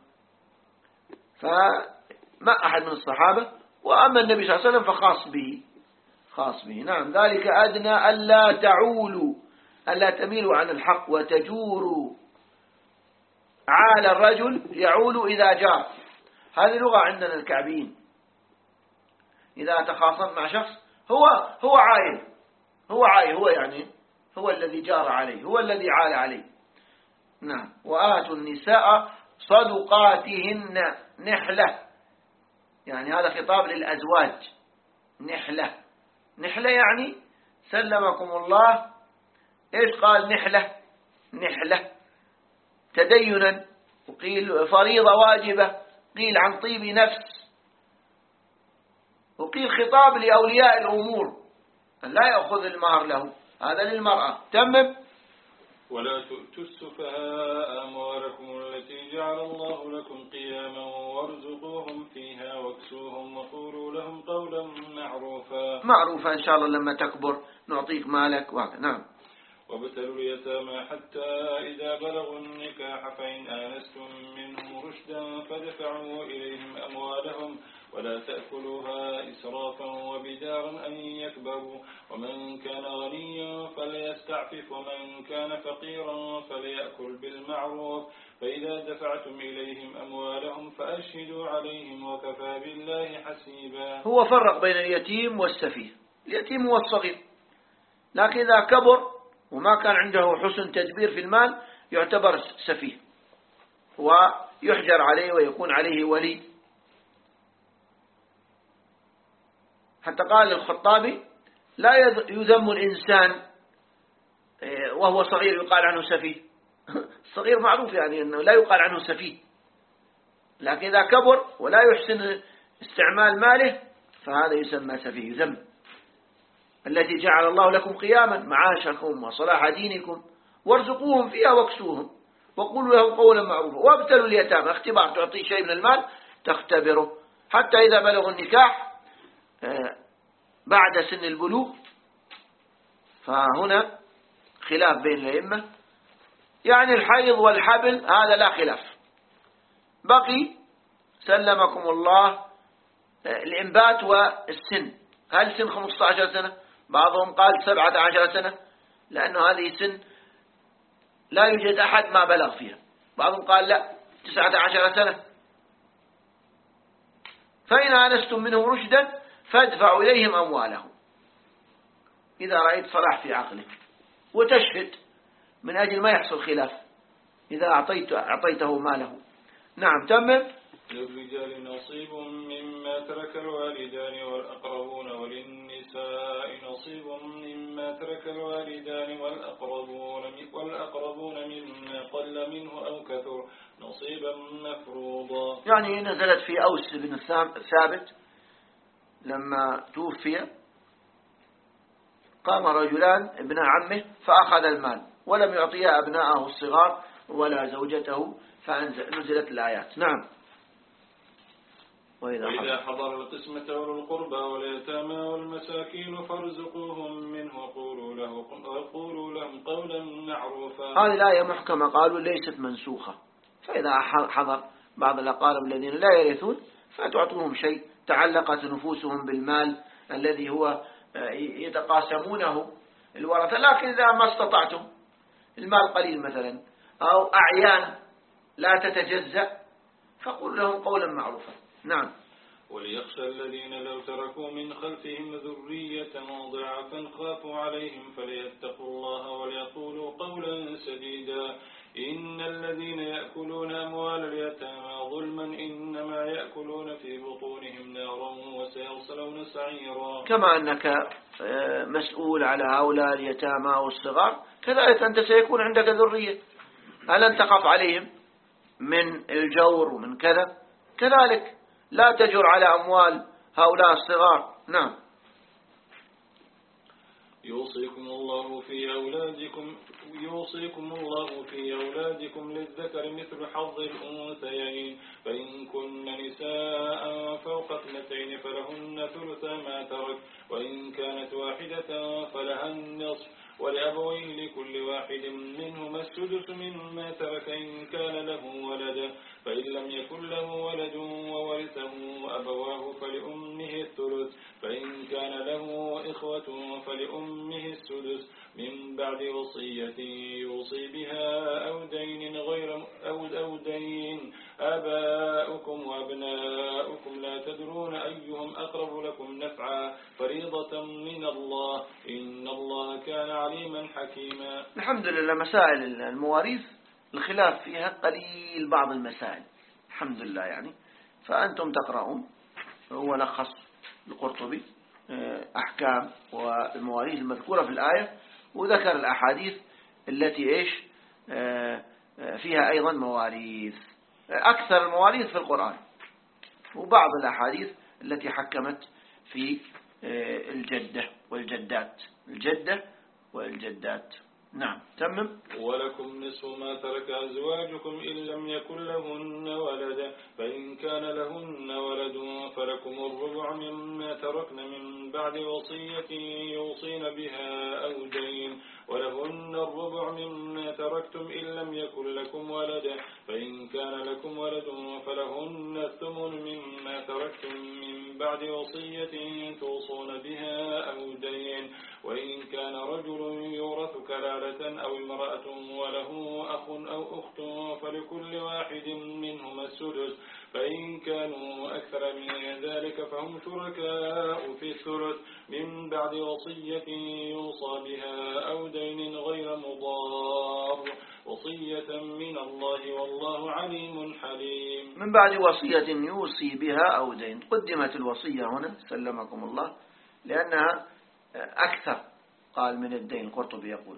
فما أحد من الصحابة. وأما النبي صلى الله عليه وسلم فخاص به خاص به. نعم ذلك أدنى ألا تعولوا، ألا تميلوا عن الحق وتجوروا. عال الرجل يعول إذا جار، هذه لغة عندنا الكعبين، إذا تخاصم مع شخص هو هو عايل هو عايل هو يعني هو الذي جار عليه، هو الذي عال عليه. نعم. وآتوا النساء صدقاتهن نحلة، يعني هذا خطاب للأزواج. نحلة نحلة يعني سلمكم الله. إيش قال نحلة؟ نحلة تدينا، وقيل فريضة واجبة، قيل عن طيب نفس، وقيل خطاب لأولياء الأمور أن لا يأخذ المهر له، هذا للمرأة. تمم. ولا تؤتوا السفهاء أموالكم التي جعل الله لكم قياما وارزقوهم فيها واكسوهم وقولوا لهم قولا معروفا. معروفا إن شاء الله لما تكبر نعطيك مالك. نعم. وابتلوا اليتامى حتى إذا بلغوا النكاح فإن آنستم منهم رشدا فدفعوا إليهم أموالهم ولا تأكلوها إسرافا وبدارا أن يكبروا، ومن كان غنيا فليستعفف ومن كان فقيرا فليأكل بالمعروف، فإذا دفعتم إليهم أموالهم فأشهدوا عليهم وكفى بالله حسيبا. هو فرق بين اليتيم والسفيه. اليتيم هو الصغير، لكن إذا كبر وما كان عنده حسن تدبير في المال يعتبر سفيه ويحجر عليه ويكون عليه ولي. حتى قال الخطابي لا يذم الإنسان وهو صغير يقال عنه سفيه. الصغير معروف يعني أنه لا يقال عنه سفيه، لكن إذا كبر ولا يحسن استعمال ماله فهذا يسمى سفيه، يذم. التي جعل الله لكم قياما معاشكم وصلاح دينكم وارزقوهم فيها واكسوهم وقولوا لهم قولا معروفا وابتلوا اليتامى. اختبار، تعطي شيء من المال تختبره حتى إذا بلغوا النكاح بعد سن البلوغ. فهنا خلاف بين الأئمة، يعني الحيض والحبل هذا لا خلاف. بقي سلمكم الله الإنبات والسن. هل سن خمسة عشر سنة؟ بعضهم قال سبعة عشر سنة، لأنه هذه سن لا يوجد أحد ما بلغ فيها. بعضهم قال لا، تسعة عشر سنة. فإن آنستم منهم رشدا فادفعوا إليهم أموالهم، إذا رأيت صلاح في عقلك، وتشهد من أجل ما يحصل خلاف إذا أعطيت أعطيته ماله. نعم تمم. للرجال نصيب مما ترك الوالدان والأقربون وللنساء نصيب مما ترك الوالدان والأقربون والأقربون مما قل منه أو كثر نصيبا مفروضا. يعني نزلت في أوس بن ثابت لما توفي قام رجلان ابن عمه فأخذ المال ولم يعطيها أبناءه الصغار ولا زوجته فنزلت الآيات. نعم. وإذا, وإذا حضر القسمة أولو القربى واليتامى والمساكين فارزقوهم منه وقولوا له وقولوا لهم قولا معروفا. هذه الآية محكمة قالوا ليست منسوخة، فإذا حضر بعض الأقارب الذين لا يرثون فتعطوهم شيء تعلقت نفوسهم بالمال الذي هو يتقاسمونه الورثة، لكن إذا ما استطعتم المال قليل مثلا أو أعيان لا تتجزأ فقل لهم قولا معروفا. نعم. وليخشى الذين لو تركوا من خلفهم ذرية ضعفا خافوا عليهم فليتقوا الله وليقولوا قولا سديدا إن الذين يأكلون أموال اليتامى ظلما إنما يأكلون في بطونهم نارا وسيصلون سعيرا. كما أنك مسؤول على هؤلاء اليتامى والصغار كذلك أنت سيكون عندك ذرية، ألن تخاف عليهم من الجور ومن كذا؟ كذلك لا تجر على أموال هؤلاء الصغار. نعم. يوصيكم الله في أولادكم يوصيكم الله في أولادكم للذكر مثل حظ الأنثيين فإن كن نساء فوق اثنتين فلهن ثلثا ما ترك وإن كانت واحدة فلها النصف ولأبويه لكل واحد منهما السدس مما ترك إن كان له ولد فإن لم يكن له ولد وورثه أبواه فلأمه الثلث فإن كان له إخوة فلأمه السدس من بعد وصية يوصي بها أو دين غير أو أو دين آباؤكم وأبناؤكم لا تدرون أيهم أقرب لكم نفعا فريضة من الله إن الله كان عليما حكيما. الحمد لله. مسائل المواريث الخلاف فيها قليل بعض المسائل الحمد لله يعني، فأنتم تقرؤون. هو لخص القرطبي أحكام والمواريث المذكورة في الآية وذكر الأحاديث التي إيش فيها أيضا مواريث، أكثر المواريث في القرآن وبعض الأحاديث التي حكمت في الجدة والجدات الجدة والجدات. نعم. تمم. ولكم نصف ما ترك أزواجكم إن لم يكن لهن ولد فإن كان لهن ولد فلكم الربع مما تركن من بعد وصية يوصين بها أو دين ولهن الربع مما تركتم إن لم يكن لكم ولد فإن كان لكم ولد فلهن الثمن مما تركتم من بعد وصية توصون بها أو دين وإن كان رجل يورث كلالة أو امرأة وله أخ أو أخت فلكل واحد منهما السدس فإن كانوا أكثر من ذلك فهم شركاء في الثلث من بعد وصية يوصى بها أو دين غير مضار وصية من الله والله عليم حليم. من بعد وصية يوصي بها أو دين. قدمت الوصية هنا سلمكم الله لأنها أكثر قال من الدين. قرطبي يقول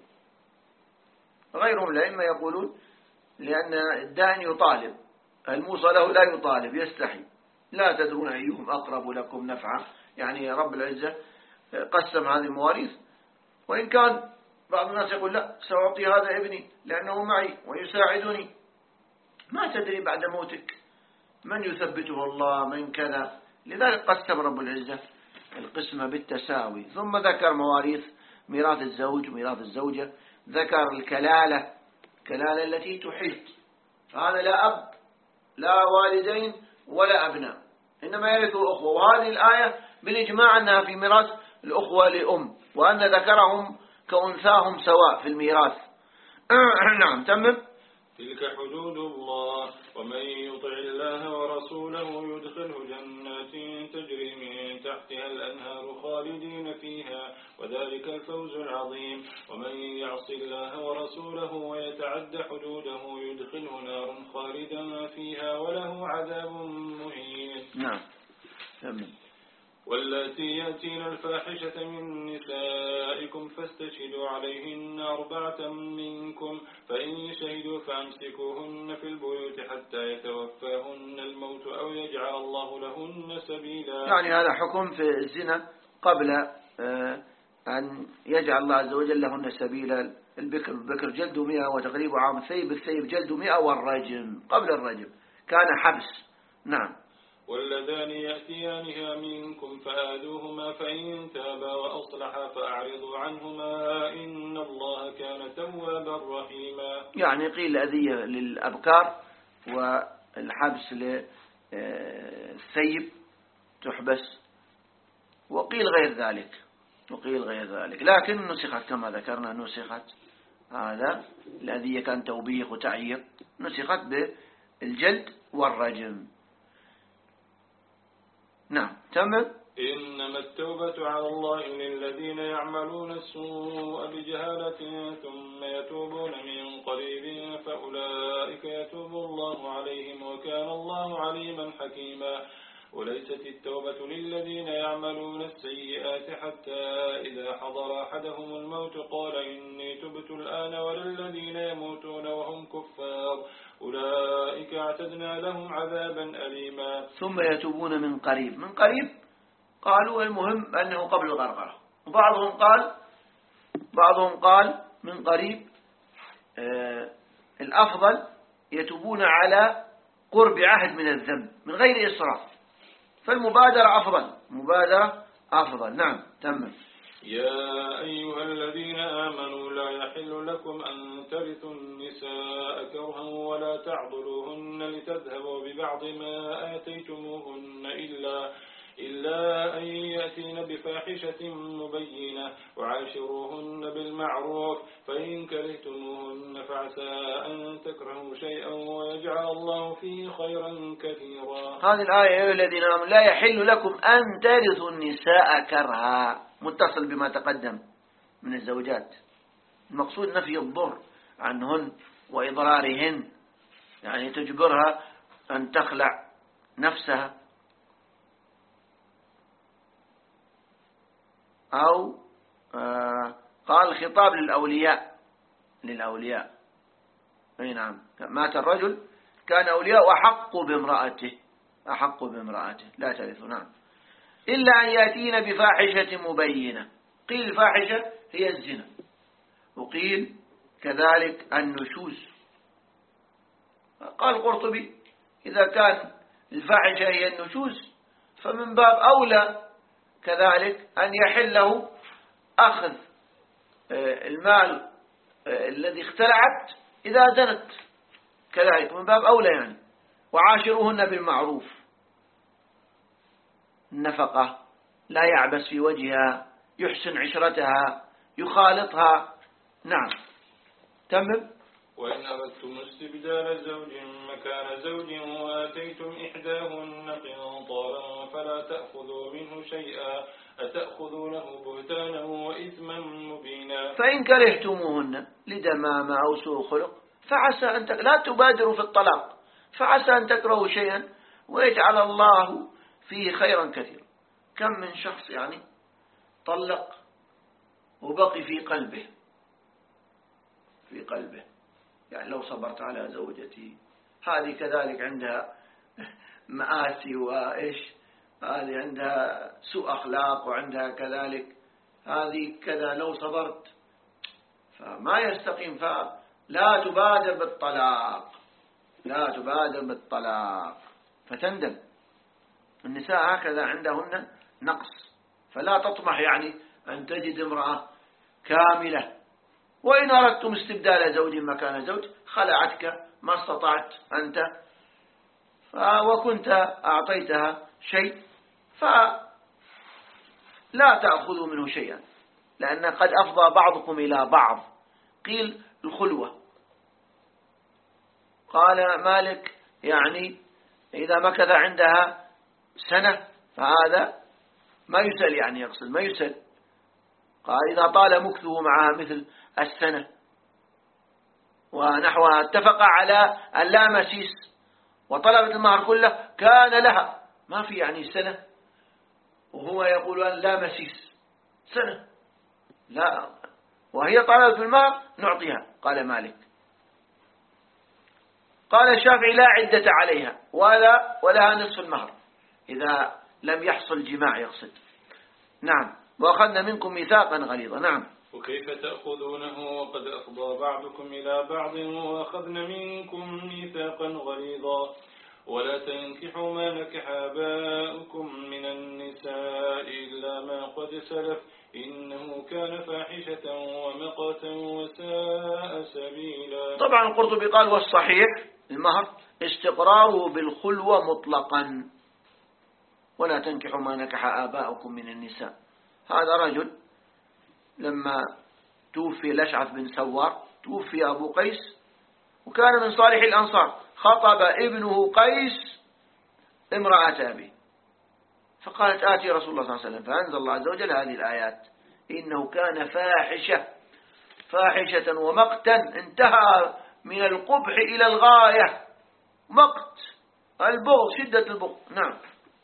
غيرهم الأئمة يقولون لأن الدائن يطالب الموصى له لا يطالب يستحي لا تدرون أيهم أقرب لكم نفعا، يعني رب العزة قسم هذه المواريث وإن كان بعض الناس يقول لا سأعطي هذا ابني لأنه معي ويساعدني، ما تدري بعد موتك من يثبته الله من كذا، لذلك قسم رب العزة القسمة بالتساوي. ثم ذكر مواريث ميراث الزوج وميراث الزوجة، ذكر الكلالة الكلالة التي تحل، فهذا لا أب لا والدين ولا أبناء إنما يرث الأخوة، وهذه الآية بالإجماع أنها في ميراث الأخوة لأم وأن ذكرهم كأنثاهم سواء في الميراث. نعم. تمم. تلك حدود الله ومن يطع الله ورسوله يدخله جنات تجري من تحتها الأنهار خالدين فيها وذلك الفوز العظيم ومن يعص الله ورسوله ويتعد حدوده يدخله نار خالدا فيها وله عذاب مهين. نعم. تمام. واللاتي يأتين الفاحشة من نسائكم فاستشهدوا عليهن أربعة منكم فإن شهدوا فأمسكوهن في البيوت حتى يتوفاهن الموت أو يجعل الله لهن سبيلا. يعني هذا حكم في الزنا قبل أن يجعل الله عز وجل لهن سبيلا. البكر البكر جلد مئة وتغريب عام الثيب الثيب جلد مئة والرجم قبل الرجم كان حبس. نعم. واللذان يأتيانها منكم فآذوهما فإن تابا وأصلحا فأعرضوا عنهما إن الله كان توابا رحيما. يعني قيل أذية للأبكار والحبس للثيب تحبس وقيل غير ذلك وقيل غير ذلك لكن نسخت كما ذكرنا نسخت هذا الأذية كان توبيخ وتعيير نسخت بالجلد والرجم. نعم. تمام. إنما التوبة على الله للذين يعملون السوء بجهالة ثم يتوبون من قريب فأولئك يتوب الله عليهم وكان الله عليما حكيما. وليست التوبة للذين يعملون السيئات حتى إذا حضر أحدهم الموت قال إني تبت الآن وللذين يموتون وهم كفار أولئك اعتدنا لهم عذابا أليما. ثم يتوبون من قريب. من قريب قالوا المهم أنه قبل الغرغرة وبعضهم قال بعضهم قال من قريب آه الأفضل يتوبون على قرب عهد من الذنب من غير إسراف فالمبادرة أفضل مبادرة أفضل. نعم. تمام. يا أيها الذين آمنوا لا يحل لكم أن ترثوا النساء كرها ولا تعضلوهن لتذهبوا ببعض ما آتيتموهن إلا إلا أن يأتين بفاحشة مبينة وعاشروهن بالمعروف فإن كرهتموهن فعسى أن تكرهوا شيئا ويجعل الله فيه خيرا كثيرا. هذه الآية يا أيها الذين آمنوا لا يحل لكم أن ترثوا النساء كرها متصل بما تقدم من الزوجات. المقصود نفي الضر عنهن وإضرارهن يعني تجبرها أن تخلع نفسها أو آه قال الخطاب للأولياء للأولياء. أي نعم. مات الرجل كان أولياء أحق بامرأته أحق بامرأته لا ترث. نعم. إلا أن يأتين بفاحشة مبينة. قيل الفاحشة هي الزنا وقيل كذلك النشوز. قال القرطبي إذا كان الفاحشة هي النشوز فمن باب أولى كذلك أن يحله أخذ المال الذي اختلعت إذا زنت كذلك من باب أولى يعني. وعاشروهن بالمعروف النفقة لا يعبس في وجهها يحسن عشرتها يخالطها. نعم. تمام. وإن أردتم استبدال زوج مكان زوج وآتيتم إحداهن قنطارا فلا تأخذوا منه شيئا أتأخذونه بهتانا وإثما مبينا. فإن كرهتموهن لدمامة أو سوء خلق فعسى أن تك... لا تبادروا في الطلاق فعسى أن تكرهوا شيئا ويجعل الله فيه خيرا كثيرا. كم من شخص يعني طلق وبقي في قلبه في قلبه يعني لو صبرت على زوجتي هذه كذلك عندها مآسي وإيش هذه عندها سوء أخلاق وعندها كذلك هذه كذا لو صبرت فما يستقيم. فلا تبادر بالطلاق لا تبادر بالطلاق فتندم. النساء هكذا عندهن نقص فلا تطمح يعني أن تجد امرأة كاملة. وإن أردتم استبدال زوج مكان زوج خلعتك ما استطعت أنت وكنت أعطيتها شيء فلا تأخذوا منه شيئا لأن قد أفضى بعضكم إلى بعض. قيل الخلوة قال مالك يعني إذا مكث عندها سنة فهذا ما يسأل، يعني يقصد ما يسأل. قال إذا طال مكثه معها مثل السنة ونحوها اتفق على أن لا مسيس وطلبت المهر كله كان لها، ما في يعني سنة وهو يقول أن لا مسيس سنة لا، وهي طلبت المهر نعطيها. قال مالك. قال الشافعي لا عدة عليها ولا ولها نصف المهر إذا لم يحصل جماع يقصد. نعم. وأخذنا منكم ميثاقا غليظا. نعم. وكيف تأخذونه وقد أفضى بعضكم إلى بعض وأخذن منكم ميثاقا غليظا ولا تنكحوا ما نكح آباؤكم من النساء إلا ما قد سلف إنه كان فاحشة ومقتا وساء سبيلا. طبعا القرطبي قال والصحيح المهر استقراره بالخلوة مطلقا ولا تنكحوا ما نكح آباؤكم من النساء. هذا رجل لما توفي الأشعث بن سوار توفي أبو قيس وكان من صالح الأنصار، خطب ابنه قيس امرأة أبي فقالت آتي رسول الله صلى الله عليه وسلم، فأنزل الله عز وجل هذه الآيات إنه كان فاحشة فاحشة ومقتا انتهى من القبح إلى الغاية، مقت البغض شدة البغض. نعم.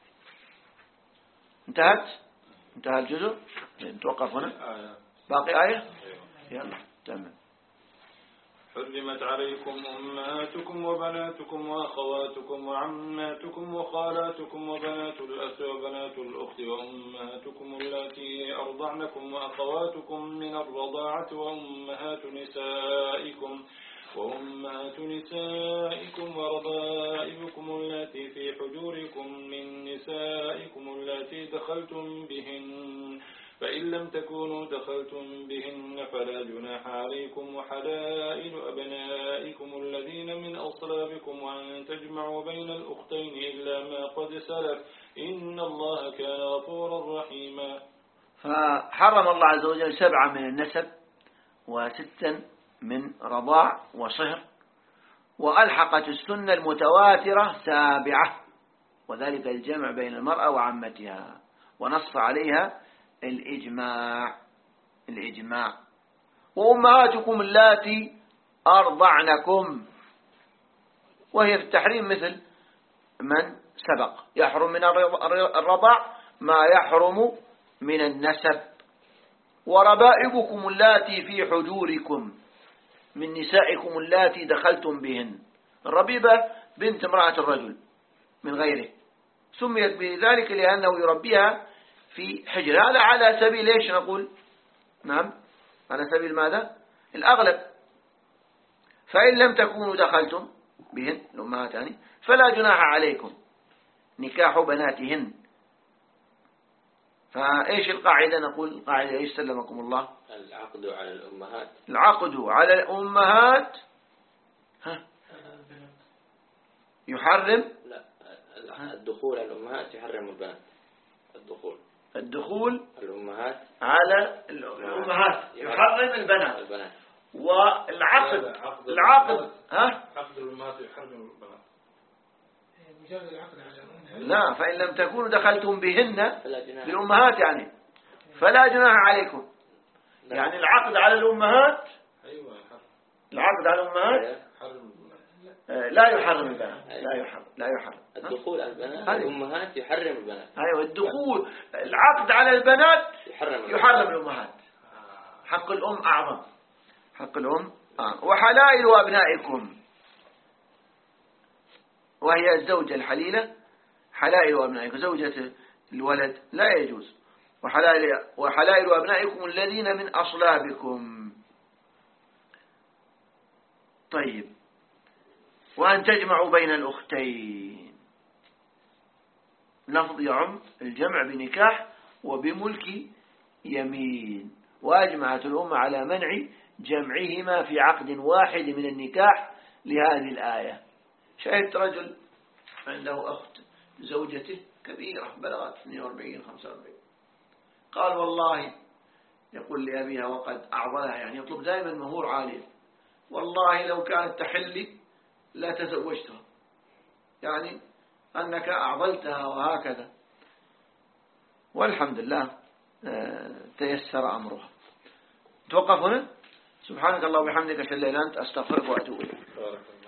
انتهت انتهى الجزء. نتوقف هنا. باقي آية. يلا تمام. حرمت عليكم أمهاتكم وبناتكم وأخواتكم وعماتكم وخالاتكم وبنات الأخ وبنات الأخت وأمهاتكم اللاتي أرضعنكم وأخواتكم من الرضاعة وأمهات نسائكم وأمهات نسائكم وربائبكم اللاتي في حجوركم من نسائكم اللاتي دخلتم بهن فإن لم تكونوا دخلتم بهن فلا جناح عليكم وحلائل أبنائكم الذين من أصلابكم وأن تجمعوا بين الأختين إلا ما قد سلف إن الله كان غفورا رحيما. فحرم الله عز وجل سبعة من النسب وستا من رضاع وصهر، وألحقت السنة المتواترة سابعة وذلك الجمع بين المرأة وعمتها، ونص عليها الإجماع الإجماع وأمهاتكم اللاتي أرضعنكم، وهي في التحريم مثل من سبق، يحرم من الرضاع ما يحرم من النسب. وربائبكم اللاتي في حجوركم من نسائكم اللاتي دخلتم بهن. الربيبة بنت امرأة الرجل من غيره سميت بذلك لأنه يربيها في حجر. هذا على سبيل ايش نقول؟ نعم على سبيل ماذا؟ الأغلب. فإن لم تكونوا دخلتم بهن الأمهات يعني فلا جناح عليكم نكاح بناتهن. فايش القاعدة؟ نقول القاعدة ايش سلمكم الله؟ العقد على الأمهات العقد على الأمهات ها يحرم لا الدخول على الأمهات يحرم البنات. الدخول الدخول الأمهات على الأمهات يحرم البنات. البنات. والعقد العقد ها عقد الأمهات يحرم البنات. مجرد العقد على الأمهات. لا، فإن لم تكونوا دخلتم بهن بالأمهات يعني فلا جناح عليكم. يعني العقد على الأمهات أيوة العقد على الأمهات لا يحرم البنات. لا يحرم لا يحرم الدخول على البنات الأمهات يحرم البنات. أيوة الدخول العقد على البنات يحرم يحرم الأمهات. حق الأم أعظم. حق الأم آه. وحلائل أبنائكم وهي الزوجة الحليلة. حلائل أبنائكم زوجة الولد لا يجوز. وحلائل, وحلائل أبنائكم الذين من أصلابكم. طيب. وأن تجمعوا بين الأختين. لفظ يعم الجمع بنكاح وبملك يمين. وأجمعت الأمة على منع جمعهما في عقد واحد من النكاح لهذه الآية. شاهدت رجل عنده أخت زوجته كبيرة بلغت اثنين وأربعين خمسة وأربعين قال والله يقول لأبيها وقد أعضلها يعني يطلب دائما مهور عالي والله لو كانت تحلي لا تزوجتها، يعني أنك أعضلتها وهكذا. والحمد لله تيسر أمرها. توقف هنا. سبحانك الله وبحمدك أشهد أن لا إله إلا أنت أستغفرك وأتوب إليك.